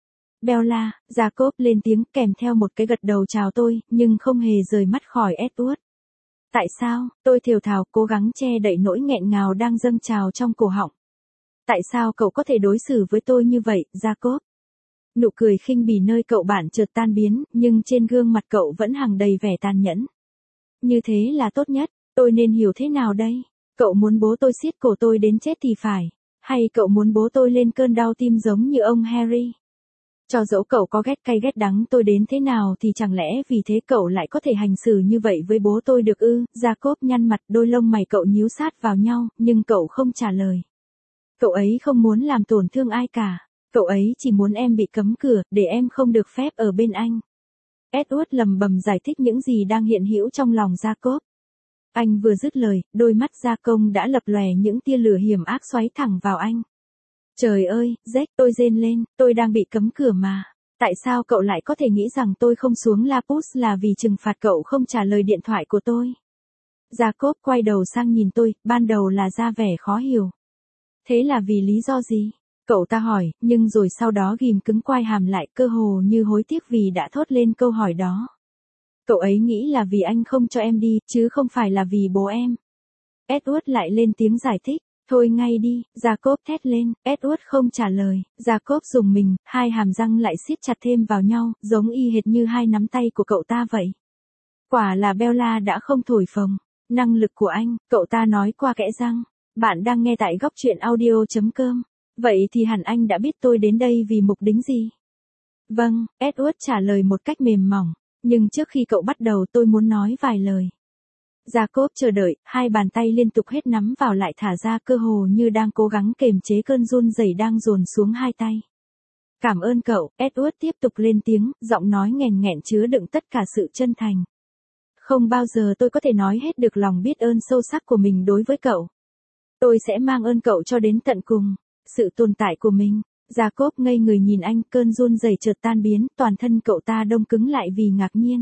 Bella, Jacob lên tiếng kèm theo một cái gật đầu chào tôi, nhưng không hề rời mắt khỏi Edward. Tại sao, tôi thều thào cố gắng che đậy nỗi nghẹn ngào đang dâng trào trong cổ họng. Tại sao cậu có thể đối xử với tôi như vậy, Jacob? Nụ cười khinh bỉ nơi cậu bạn chợt tan biến, nhưng trên gương mặt cậu vẫn hằng đầy vẻ tàn nhẫn. Như thế là tốt nhất, tôi nên hiểu thế nào đây? Cậu muốn bố tôi siết cổ tôi đến chết thì phải, hay cậu muốn bố tôi lên cơn đau tim giống như ông Harry? Cho dẫu cậu có ghét cay ghét đắng tôi đến thế nào thì chẳng lẽ vì thế cậu lại có thể hành xử như vậy với bố tôi được ư? Jacob nhăn mặt, đôi lông mày cậu nhíu sát vào nhau, nhưng cậu không trả lời. Cậu ấy không muốn làm tổn thương ai cả. Cậu ấy chỉ muốn em bị cấm cửa, để em không được phép ở bên anh. Edward lầm bầm giải thích những gì đang hiện hữu trong lòng Jacob. Anh vừa dứt lời, đôi mắt Gia Công đã lập lòe những tia lửa hiểm ác xoáy thẳng vào anh. Trời ơi, Jack, tôi rên lên, tôi đang bị cấm cửa mà. Tại sao cậu lại có thể nghĩ rằng tôi không xuống Lapus là vì trừng phạt cậu không trả lời điện thoại của tôi? Jacob quay đầu sang nhìn tôi, ban đầu là ra vẻ khó hiểu. Thế là vì lý do gì? Cậu ta hỏi, nhưng rồi sau đó ghim cứng quai hàm lại, cơ hồ như hối tiếc vì đã thốt lên câu hỏi đó. Cậu ấy nghĩ là vì anh không cho em đi, chứ không phải là vì bố em. Edward lại lên tiếng giải thích. Thôi ngay đi, Jacob thét lên, Edward không trả lời, Jacob dùng mình, hai hàm răng lại siết chặt thêm vào nhau, giống y hệt như hai nắm tay của cậu ta vậy. Quả là Bella đã không thổi phồng. Năng lực của anh, cậu ta nói qua kẽ răng. Bạn đang nghe tại góc truyện audio chấm com. Vậy thì hẳn anh đã biết tôi đến đây vì mục đích gì? Vâng, Edward trả lời một cách mềm mỏng, nhưng trước khi cậu bắt đầu tôi muốn nói vài lời. Jacob chờ đợi, hai bàn tay liên tục hết nắm vào lại thả ra cơ hồ như đang cố gắng kềm chế cơn run rẩy đang dồn xuống hai tay. Cảm ơn cậu, Edward tiếp tục lên tiếng, giọng nói nghẹn nghẹn chứa đựng tất cả sự chân thành. Không bao giờ tôi có thể nói hết được lòng biết ơn sâu sắc của mình đối với cậu. Tôi sẽ mang ơn cậu cho đến tận cùng. Sự tồn tại của mình. Jacob ngây người nhìn anh, cơn run rẩy chợt tan biến, toàn thân cậu ta đông cứng lại vì ngạc nhiên.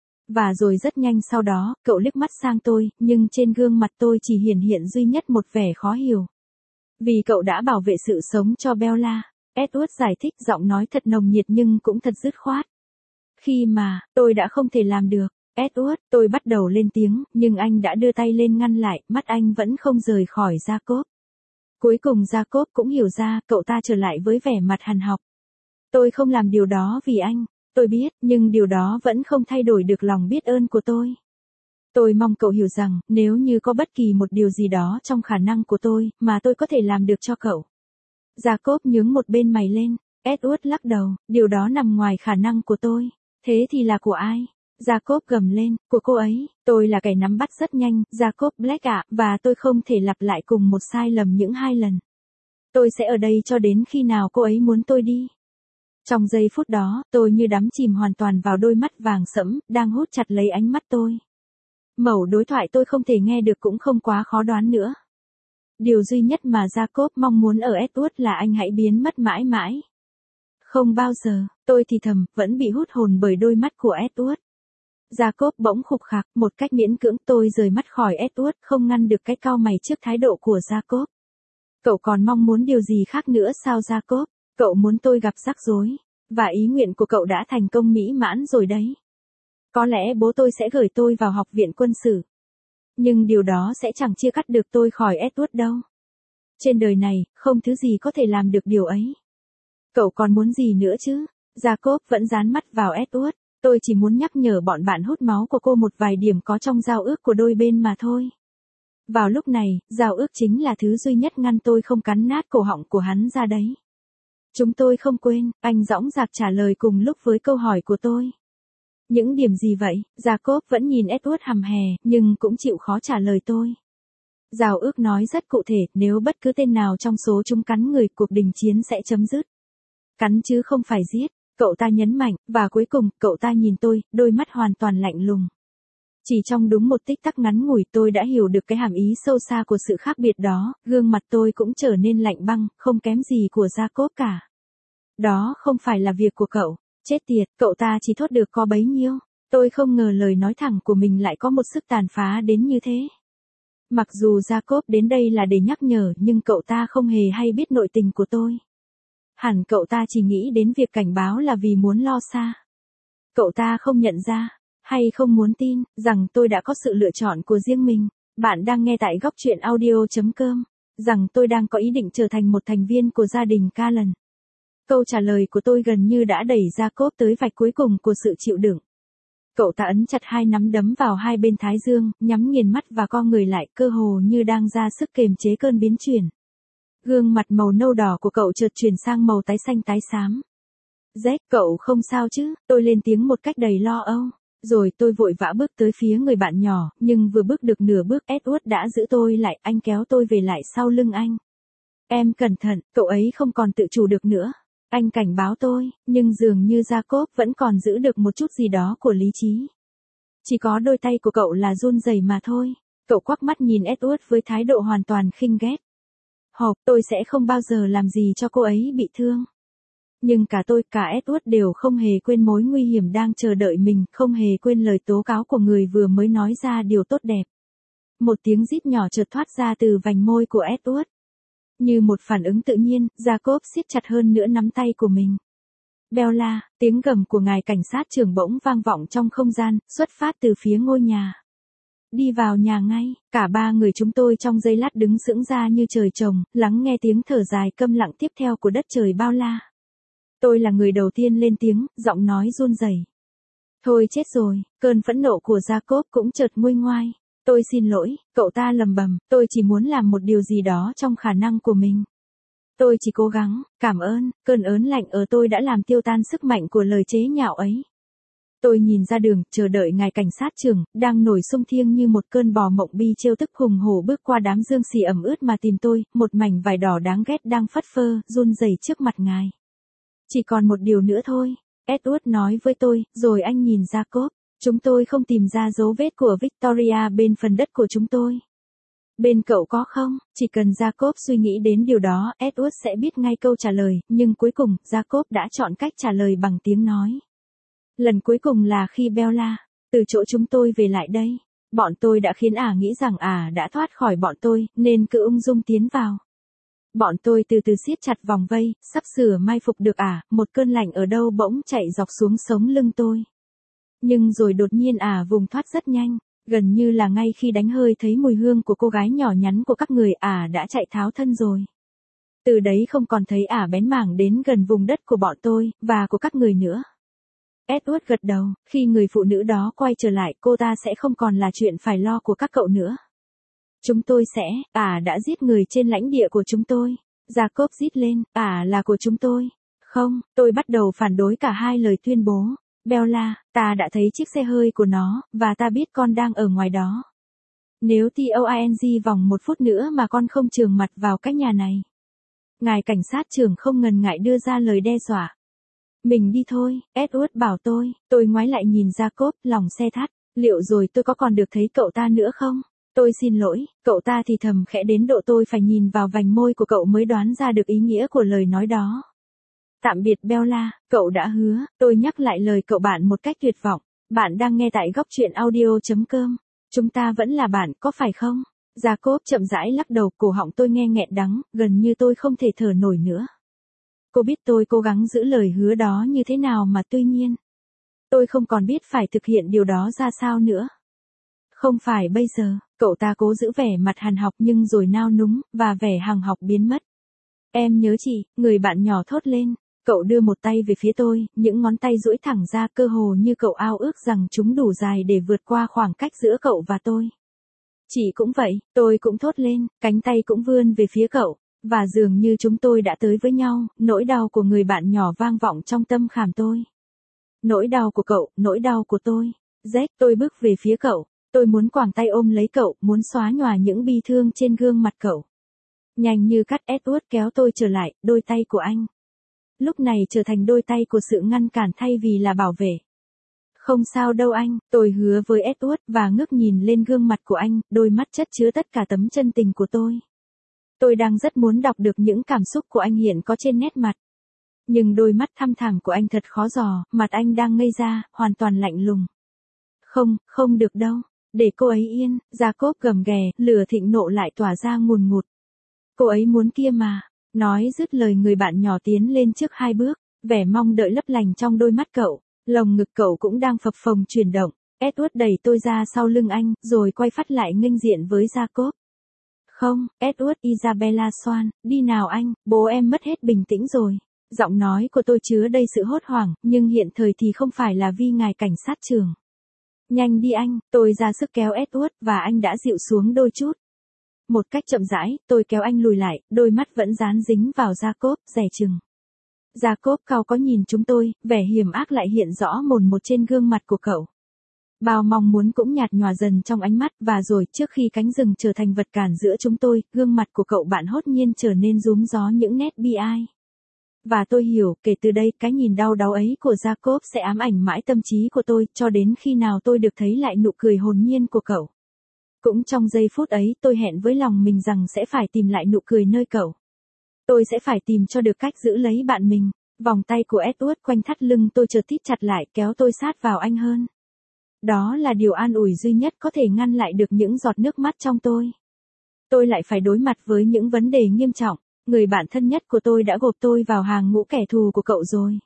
Và rồi rất nhanh sau đó, cậu liếc mắt sang tôi, nhưng trên gương mặt tôi chỉ hiển hiện duy nhất một vẻ khó hiểu. Vì cậu đã bảo vệ sự sống cho Bella, Edward giải thích, giọng nói thật nồng nhiệt nhưng cũng thật dứt khoát. Khi mà, tôi đã không thể làm được, Edward, tôi bắt đầu lên tiếng, nhưng anh đã đưa tay lên ngăn lại, mắt anh vẫn không rời khỏi Jacob. Cuối cùng Jacob cũng hiểu ra, cậu ta trở lại với vẻ mặt hằn học. Tôi không làm điều đó vì anh, tôi biết, nhưng điều đó vẫn không thay đổi được lòng biết ơn của tôi. Tôi mong cậu hiểu rằng, nếu như có bất kỳ một điều gì đó trong khả năng của tôi, mà tôi có thể làm được cho cậu. Jacob nhướng một bên mày lên, Edward lắc đầu, điều đó nằm ngoài khả năng của tôi. Thế thì là của ai? Jacob gầm lên, của cô ấy, tôi là kẻ nắm bắt rất nhanh, Jacob Black ạ, và tôi không thể lặp lại cùng một sai lầm những hai lần. Tôi sẽ ở đây cho đến khi nào cô ấy muốn tôi đi. Trong giây phút đó, tôi như đắm chìm hoàn toàn vào đôi mắt vàng sẫm, đang hút chặt lấy ánh mắt tôi. Mẩu đối thoại tôi không thể nghe được cũng không quá khó đoán nữa. Điều duy nhất mà Jacob mong muốn ở Edward là anh hãy biến mất mãi mãi. Không bao giờ, tôi thì thầm, vẫn bị hút hồn bởi đôi mắt của Edward. Jacob bỗng khục khạc, một cách miễn cưỡng, tôi rời mắt khỏi Edward, không ngăn được cái cau mày trước thái độ của Jacob. Cậu còn mong muốn điều gì khác nữa sao Jacob? Cậu muốn tôi gặp rắc rối, và ý nguyện của cậu đã thành công mỹ mãn rồi đấy. Có lẽ bố tôi sẽ gửi tôi vào học viện quân sự. Nhưng điều đó sẽ chẳng chia cắt được tôi khỏi Edward đâu. Trên đời này, không thứ gì có thể làm được điều ấy. Cậu còn muốn gì nữa chứ? Jacob vẫn dán mắt vào Edward. Tôi chỉ muốn nhắc nhở bọn bạn hút máu của cô một vài điểm có trong giao ước của đôi bên mà thôi. Vào lúc này, giao ước chính là thứ duy nhất ngăn tôi không cắn nát cổ họng của hắn ra đấy. Chúng tôi không quên, anh dõng dạc trả lời cùng lúc với câu hỏi của tôi. Những điểm gì vậy? Jacob vẫn nhìn Edward hằm hè, nhưng cũng chịu khó trả lời tôi. Giao ước nói rất cụ thể, nếu bất cứ tên nào trong số chúng cắn người, cuộc đình chiến sẽ chấm dứt. Cắn chứ không phải giết, cậu ta nhấn mạnh, và cuối cùng, cậu ta nhìn tôi, đôi mắt hoàn toàn lạnh lùng. Chỉ trong đúng một tích tắc ngắn ngủi tôi đã hiểu được cái hàm ý sâu xa của sự khác biệt đó, gương mặt tôi cũng trở nên lạnh băng, không kém gì của Jacob cả. Đó không phải là việc của cậu, chết tiệt, cậu ta chỉ thốt được có bấy nhiêu. Tôi không ngờ lời nói thẳng của mình lại có một sức tàn phá đến như thế. Mặc dù Jacob đến đây là để nhắc nhở nhưng cậu ta không hề hay biết nội tình của tôi. Hẳn cậu ta chỉ nghĩ đến việc cảnh báo là vì muốn lo xa. Cậu ta không nhận ra, hay không muốn tin, rằng tôi đã có sự lựa chọn của riêng mình. Bạn đang nghe tại góc truyện audio.com, rằng tôi đang có ý định trở thành một thành viên của gia đình Callan. Câu trả lời của tôi gần như đã đẩy Jacob tới vạch cuối cùng của sự chịu đựng. Cậu ta ấn chặt hai nắm đấm vào hai bên thái dương, nhắm nghiền mắt và co người lại, cơ hồ như đang ra sức kiềm chế cơn biến chuyển. Gương mặt màu nâu đỏ của cậu chợt chuyển sang màu tái xanh tái xám. Jack, cậu không sao chứ? Tôi lên tiếng một cách đầy lo âu. Rồi tôi vội vã bước tới phía người bạn nhỏ, nhưng vừa bước được nửa bước Edward đã giữ tôi lại, anh kéo tôi về lại sau lưng anh. Em cẩn thận, cậu ấy không còn tự chủ được nữa. Anh cảnh báo tôi, nhưng dường như Jacob vẫn còn giữ được một chút gì đó của lý trí. Chỉ có đôi tay của cậu là run rẩy mà thôi. Cậu quắc mắt nhìn Edward với thái độ hoàn toàn khinh ghét. Hộp, tôi sẽ không bao giờ làm gì cho cô ấy bị thương. Nhưng cả tôi, cả Edward đều không hề quên mối nguy hiểm đang chờ đợi mình, không hề quên lời tố cáo của người vừa mới nói ra điều tốt đẹp. Một tiếng rít nhỏ chợt thoát ra từ vành môi của Edward. Như một phản ứng tự nhiên, Jacob siết chặt hơn nữa nắm tay của mình. Bella, tiếng gầm của ngài cảnh sát trưởng bỗng vang vọng trong không gian, xuất phát từ phía ngôi nhà. Đi vào nhà ngay, cả ba người chúng tôi trong giây lát đứng sững ra như trời trồng, lắng nghe tiếng thở dài câm lặng tiếp theo của đất trời bao la. Tôi là người đầu tiên lên tiếng, giọng nói run rẩy. Thôi chết rồi, cơn phẫn nộ của Jacob cũng chợt nguôi ngoai. Tôi xin lỗi, cậu ta lầm bầm, tôi chỉ muốn làm một điều gì đó trong khả năng của mình. Tôi chỉ cố gắng, cảm ơn, cơn ớn lạnh ở tôi đã làm tiêu tan sức mạnh của lời chế nhạo ấy. Tôi nhìn ra đường, chờ đợi ngài cảnh sát trưởng, đang nổi sung thiêng như một cơn bò mộng bi trêu tức hùng hổ bước qua đám dương xì ẩm ướt mà tìm tôi, một mảnh vải đỏ đáng ghét đang phất phơ, run rẩy trước mặt ngài. Chỉ còn một điều nữa thôi, Edward nói với tôi, rồi anh nhìn Jacob. Chúng tôi không tìm ra dấu vết của Victoria bên phần đất của chúng tôi. Bên cậu có không? Chỉ cần Jacob suy nghĩ đến điều đó, Edward sẽ biết ngay câu trả lời, nhưng cuối cùng, Jacob đã chọn cách trả lời bằng tiếng nói. Lần cuối cùng là khi Bella, từ chỗ chúng tôi về lại đây. Bọn tôi đã khiến ả nghĩ rằng ả đã thoát khỏi bọn tôi, nên cứ ung dung tiến vào. Bọn tôi từ từ siết chặt vòng vây, sắp sửa mai phục được ả, một cơn lạnh ở đâu bỗng chạy dọc xuống sống lưng tôi. Nhưng rồi đột nhiên ả vùng thoát rất nhanh, gần như là ngay khi đánh hơi thấy mùi hương của cô gái nhỏ nhắn của các người ả đã chạy tháo thân rồi. Từ đấy không còn thấy ả bén mảng đến gần vùng đất của bọn tôi, và của các người nữa. Edward gật đầu, khi người phụ nữ đó quay trở lại cô ta sẽ không còn là chuyện phải lo của các cậu nữa. Chúng tôi sẽ, ả đã giết người trên lãnh địa của chúng tôi. Jacob rít lên, ả là của chúng tôi. Không, tôi bắt đầu phản đối cả hai lời tuyên bố. Bella, ta đã thấy chiếc xe hơi của nó, và ta biết con đang ở ngoài đó. Nếu Toing vòng một phút nữa mà con không chườm mặt vào cái nhà này. Ngài cảnh sát trưởng không ngần ngại đưa ra lời đe dọa. Mình đi thôi, Edward bảo tôi, tôi ngoái lại nhìn Jacob, lòng xe thắt, liệu rồi tôi có còn được thấy cậu ta nữa không? Tôi xin lỗi, cậu ta thì thầm khẽ đến độ tôi phải nhìn vào vành môi của cậu mới đoán ra được ý nghĩa của lời nói đó. Tạm biệt Bella, cậu đã hứa, tôi nhắc lại lời cậu bạn một cách tuyệt vọng. Bạn đang nghe tại góc truyện audio.com. Chúng ta vẫn là bạn, có phải không? Jacob chậm rãi lắc đầu, cổ họng tôi nghe nghẹn đắng, gần như tôi không thể thở nổi nữa. Cô biết tôi cố gắng giữ lời hứa đó như thế nào mà tuy nhiên. Tôi không còn biết phải thực hiện điều đó ra sao nữa. Không phải bây giờ, cậu ta cố giữ vẻ mặt hàn học nhưng rồi nao núng, và vẻ hằng học biến mất. Em nhớ chị, người bạn nhỏ thốt lên. Cậu đưa một tay về phía tôi, những ngón tay duỗi thẳng ra cơ hồ như cậu ao ước rằng chúng đủ dài để vượt qua khoảng cách giữa cậu và tôi. Chị cũng vậy, tôi cũng thốt lên, cánh tay cũng vươn về phía cậu, và dường như chúng tôi đã tới với nhau, nỗi đau của người bạn nhỏ vang vọng trong tâm khảm tôi. Nỗi đau của cậu, nỗi đau của tôi. Jack, tôi bước về phía cậu. Tôi muốn quàng tay ôm lấy cậu, muốn xóa nhòa những bi thương trên gương mặt cậu. Nhanh như cắt Edward kéo tôi trở lại, đôi tay của anh. Lúc này trở thành đôi tay của sự ngăn cản thay vì là bảo vệ. Không sao đâu anh, tôi hứa với Edward và ngước nhìn lên gương mặt của anh, đôi mắt chất chứa tất cả tấm chân tình của tôi. Tôi đang rất muốn đọc được những cảm xúc của anh hiện có trên nét mặt. Nhưng đôi mắt thăm thẳm của anh thật khó dò, mặt anh đang ngây ra, hoàn toàn lạnh lùng. Không, không được đâu, để cô ấy yên, Jacob gầm ghè, lửa thịnh nộ lại tỏa ra ngùn ngụt. Cô ấy muốn kia mà, nói dứt lời người bạn nhỏ tiến lên trước hai bước, vẻ mong đợi lấp lành trong đôi mắt cậu, lồng ngực cậu cũng đang phập phồng chuyển động. Edward đẩy tôi ra sau lưng anh, rồi quay phát lại nghênh diện với Jacob. Không, Edward Isabella Swan, đi nào anh, bố em mất hết bình tĩnh rồi. Giọng nói của tôi chứa đầy sự hốt hoảng, nhưng hiện thời thì không phải là vì ngài cảnh sát trưởng. Nhanh đi anh, tôi ra sức kéo Edward và anh đã dịu xuống đôi chút. Một cách chậm rãi, tôi kéo anh lùi lại, đôi mắt vẫn dán dính vào Jacob, dè chừng. Jacob cau có nhìn chúng tôi, vẻ hiểm ác lại hiện rõ mồn một trên gương mặt của cậu. Bao mong muốn cũng nhạt nhòa dần trong ánh mắt và rồi trước khi cánh rừng trở thành vật cản giữa chúng tôi, gương mặt của cậu bạn hốt nhiên trở nên rúm gió những nét bi ai. Và tôi hiểu, kể từ đây, cái nhìn đau đáu ấy của Jacob sẽ ám ảnh mãi tâm trí của tôi, cho đến khi nào tôi được thấy lại nụ cười hồn nhiên của cậu. Cũng trong giây phút ấy, tôi hẹn với lòng mình rằng sẽ phải tìm lại nụ cười nơi cậu. Tôi sẽ phải tìm cho được cách giữ lấy bạn mình. Vòng tay của Edward quanh thắt lưng tôi chợt thít chặt lại, kéo tôi sát vào anh hơn. Đó là điều an ủi duy nhất có thể ngăn lại được những giọt nước mắt trong tôi. Tôi lại phải đối mặt với những vấn đề nghiêm trọng. Người bạn thân nhất của tôi đã gộp tôi vào hàng ngũ kẻ thù của cậu rồi.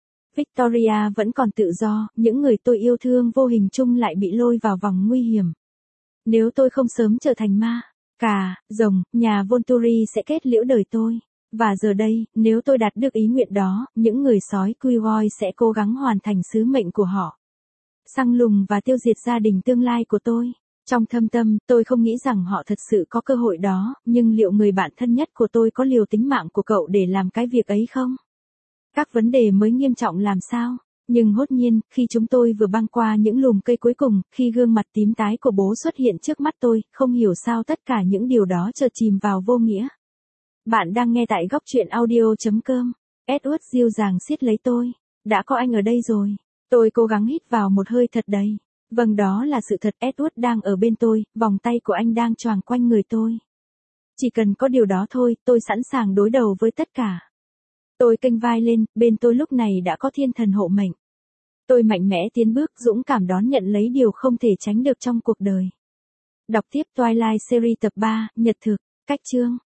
Victoria vẫn còn tự do, những người tôi yêu thương vô hình chung lại bị lôi vào vòng nguy hiểm. Nếu tôi không sớm trở thành ma, cà, rồng, nhà Volturi sẽ kết liễu đời tôi. Và giờ đây, nếu tôi đạt được ý nguyện đó, những người sói Queegoy sẽ cố gắng hoàn thành sứ mệnh của họ. Săn lùng và tiêu diệt gia đình tương lai của tôi. Trong thâm tâm, tôi không nghĩ rằng họ thật sự có cơ hội đó, nhưng liệu người bạn thân nhất của tôi có liều tính mạng của cậu để làm cái việc ấy không? Các vấn đề mới nghiêm trọng làm sao? Nhưng hốt nhiên, khi chúng tôi vừa băng qua những lùm cây cuối cùng, khi gương mặt tím tái của bố xuất hiện trước mắt tôi, không hiểu sao tất cả những điều đó chợt chìm vào vô nghĩa. Bạn đang nghe tại góc truyện audio chấm com. Edward dịu dàng siết lấy tôi. Đã có anh ở đây rồi. Tôi cố gắng hít vào một hơi thật đầy. Vâng, đó là sự thật, Edward đang ở bên tôi, vòng tay của anh đang choàng quanh người tôi. Chỉ cần có điều đó thôi, tôi sẵn sàng đối đầu với tất cả. Tôi kênh vai lên, bên tôi lúc này đã có thiên thần hộ mệnh. Tôi mạnh mẽ tiến bước, dũng cảm đón nhận lấy điều không thể tránh được trong cuộc đời. Đọc tiếp Twilight Series tập ba, Nhật thực, cách chương.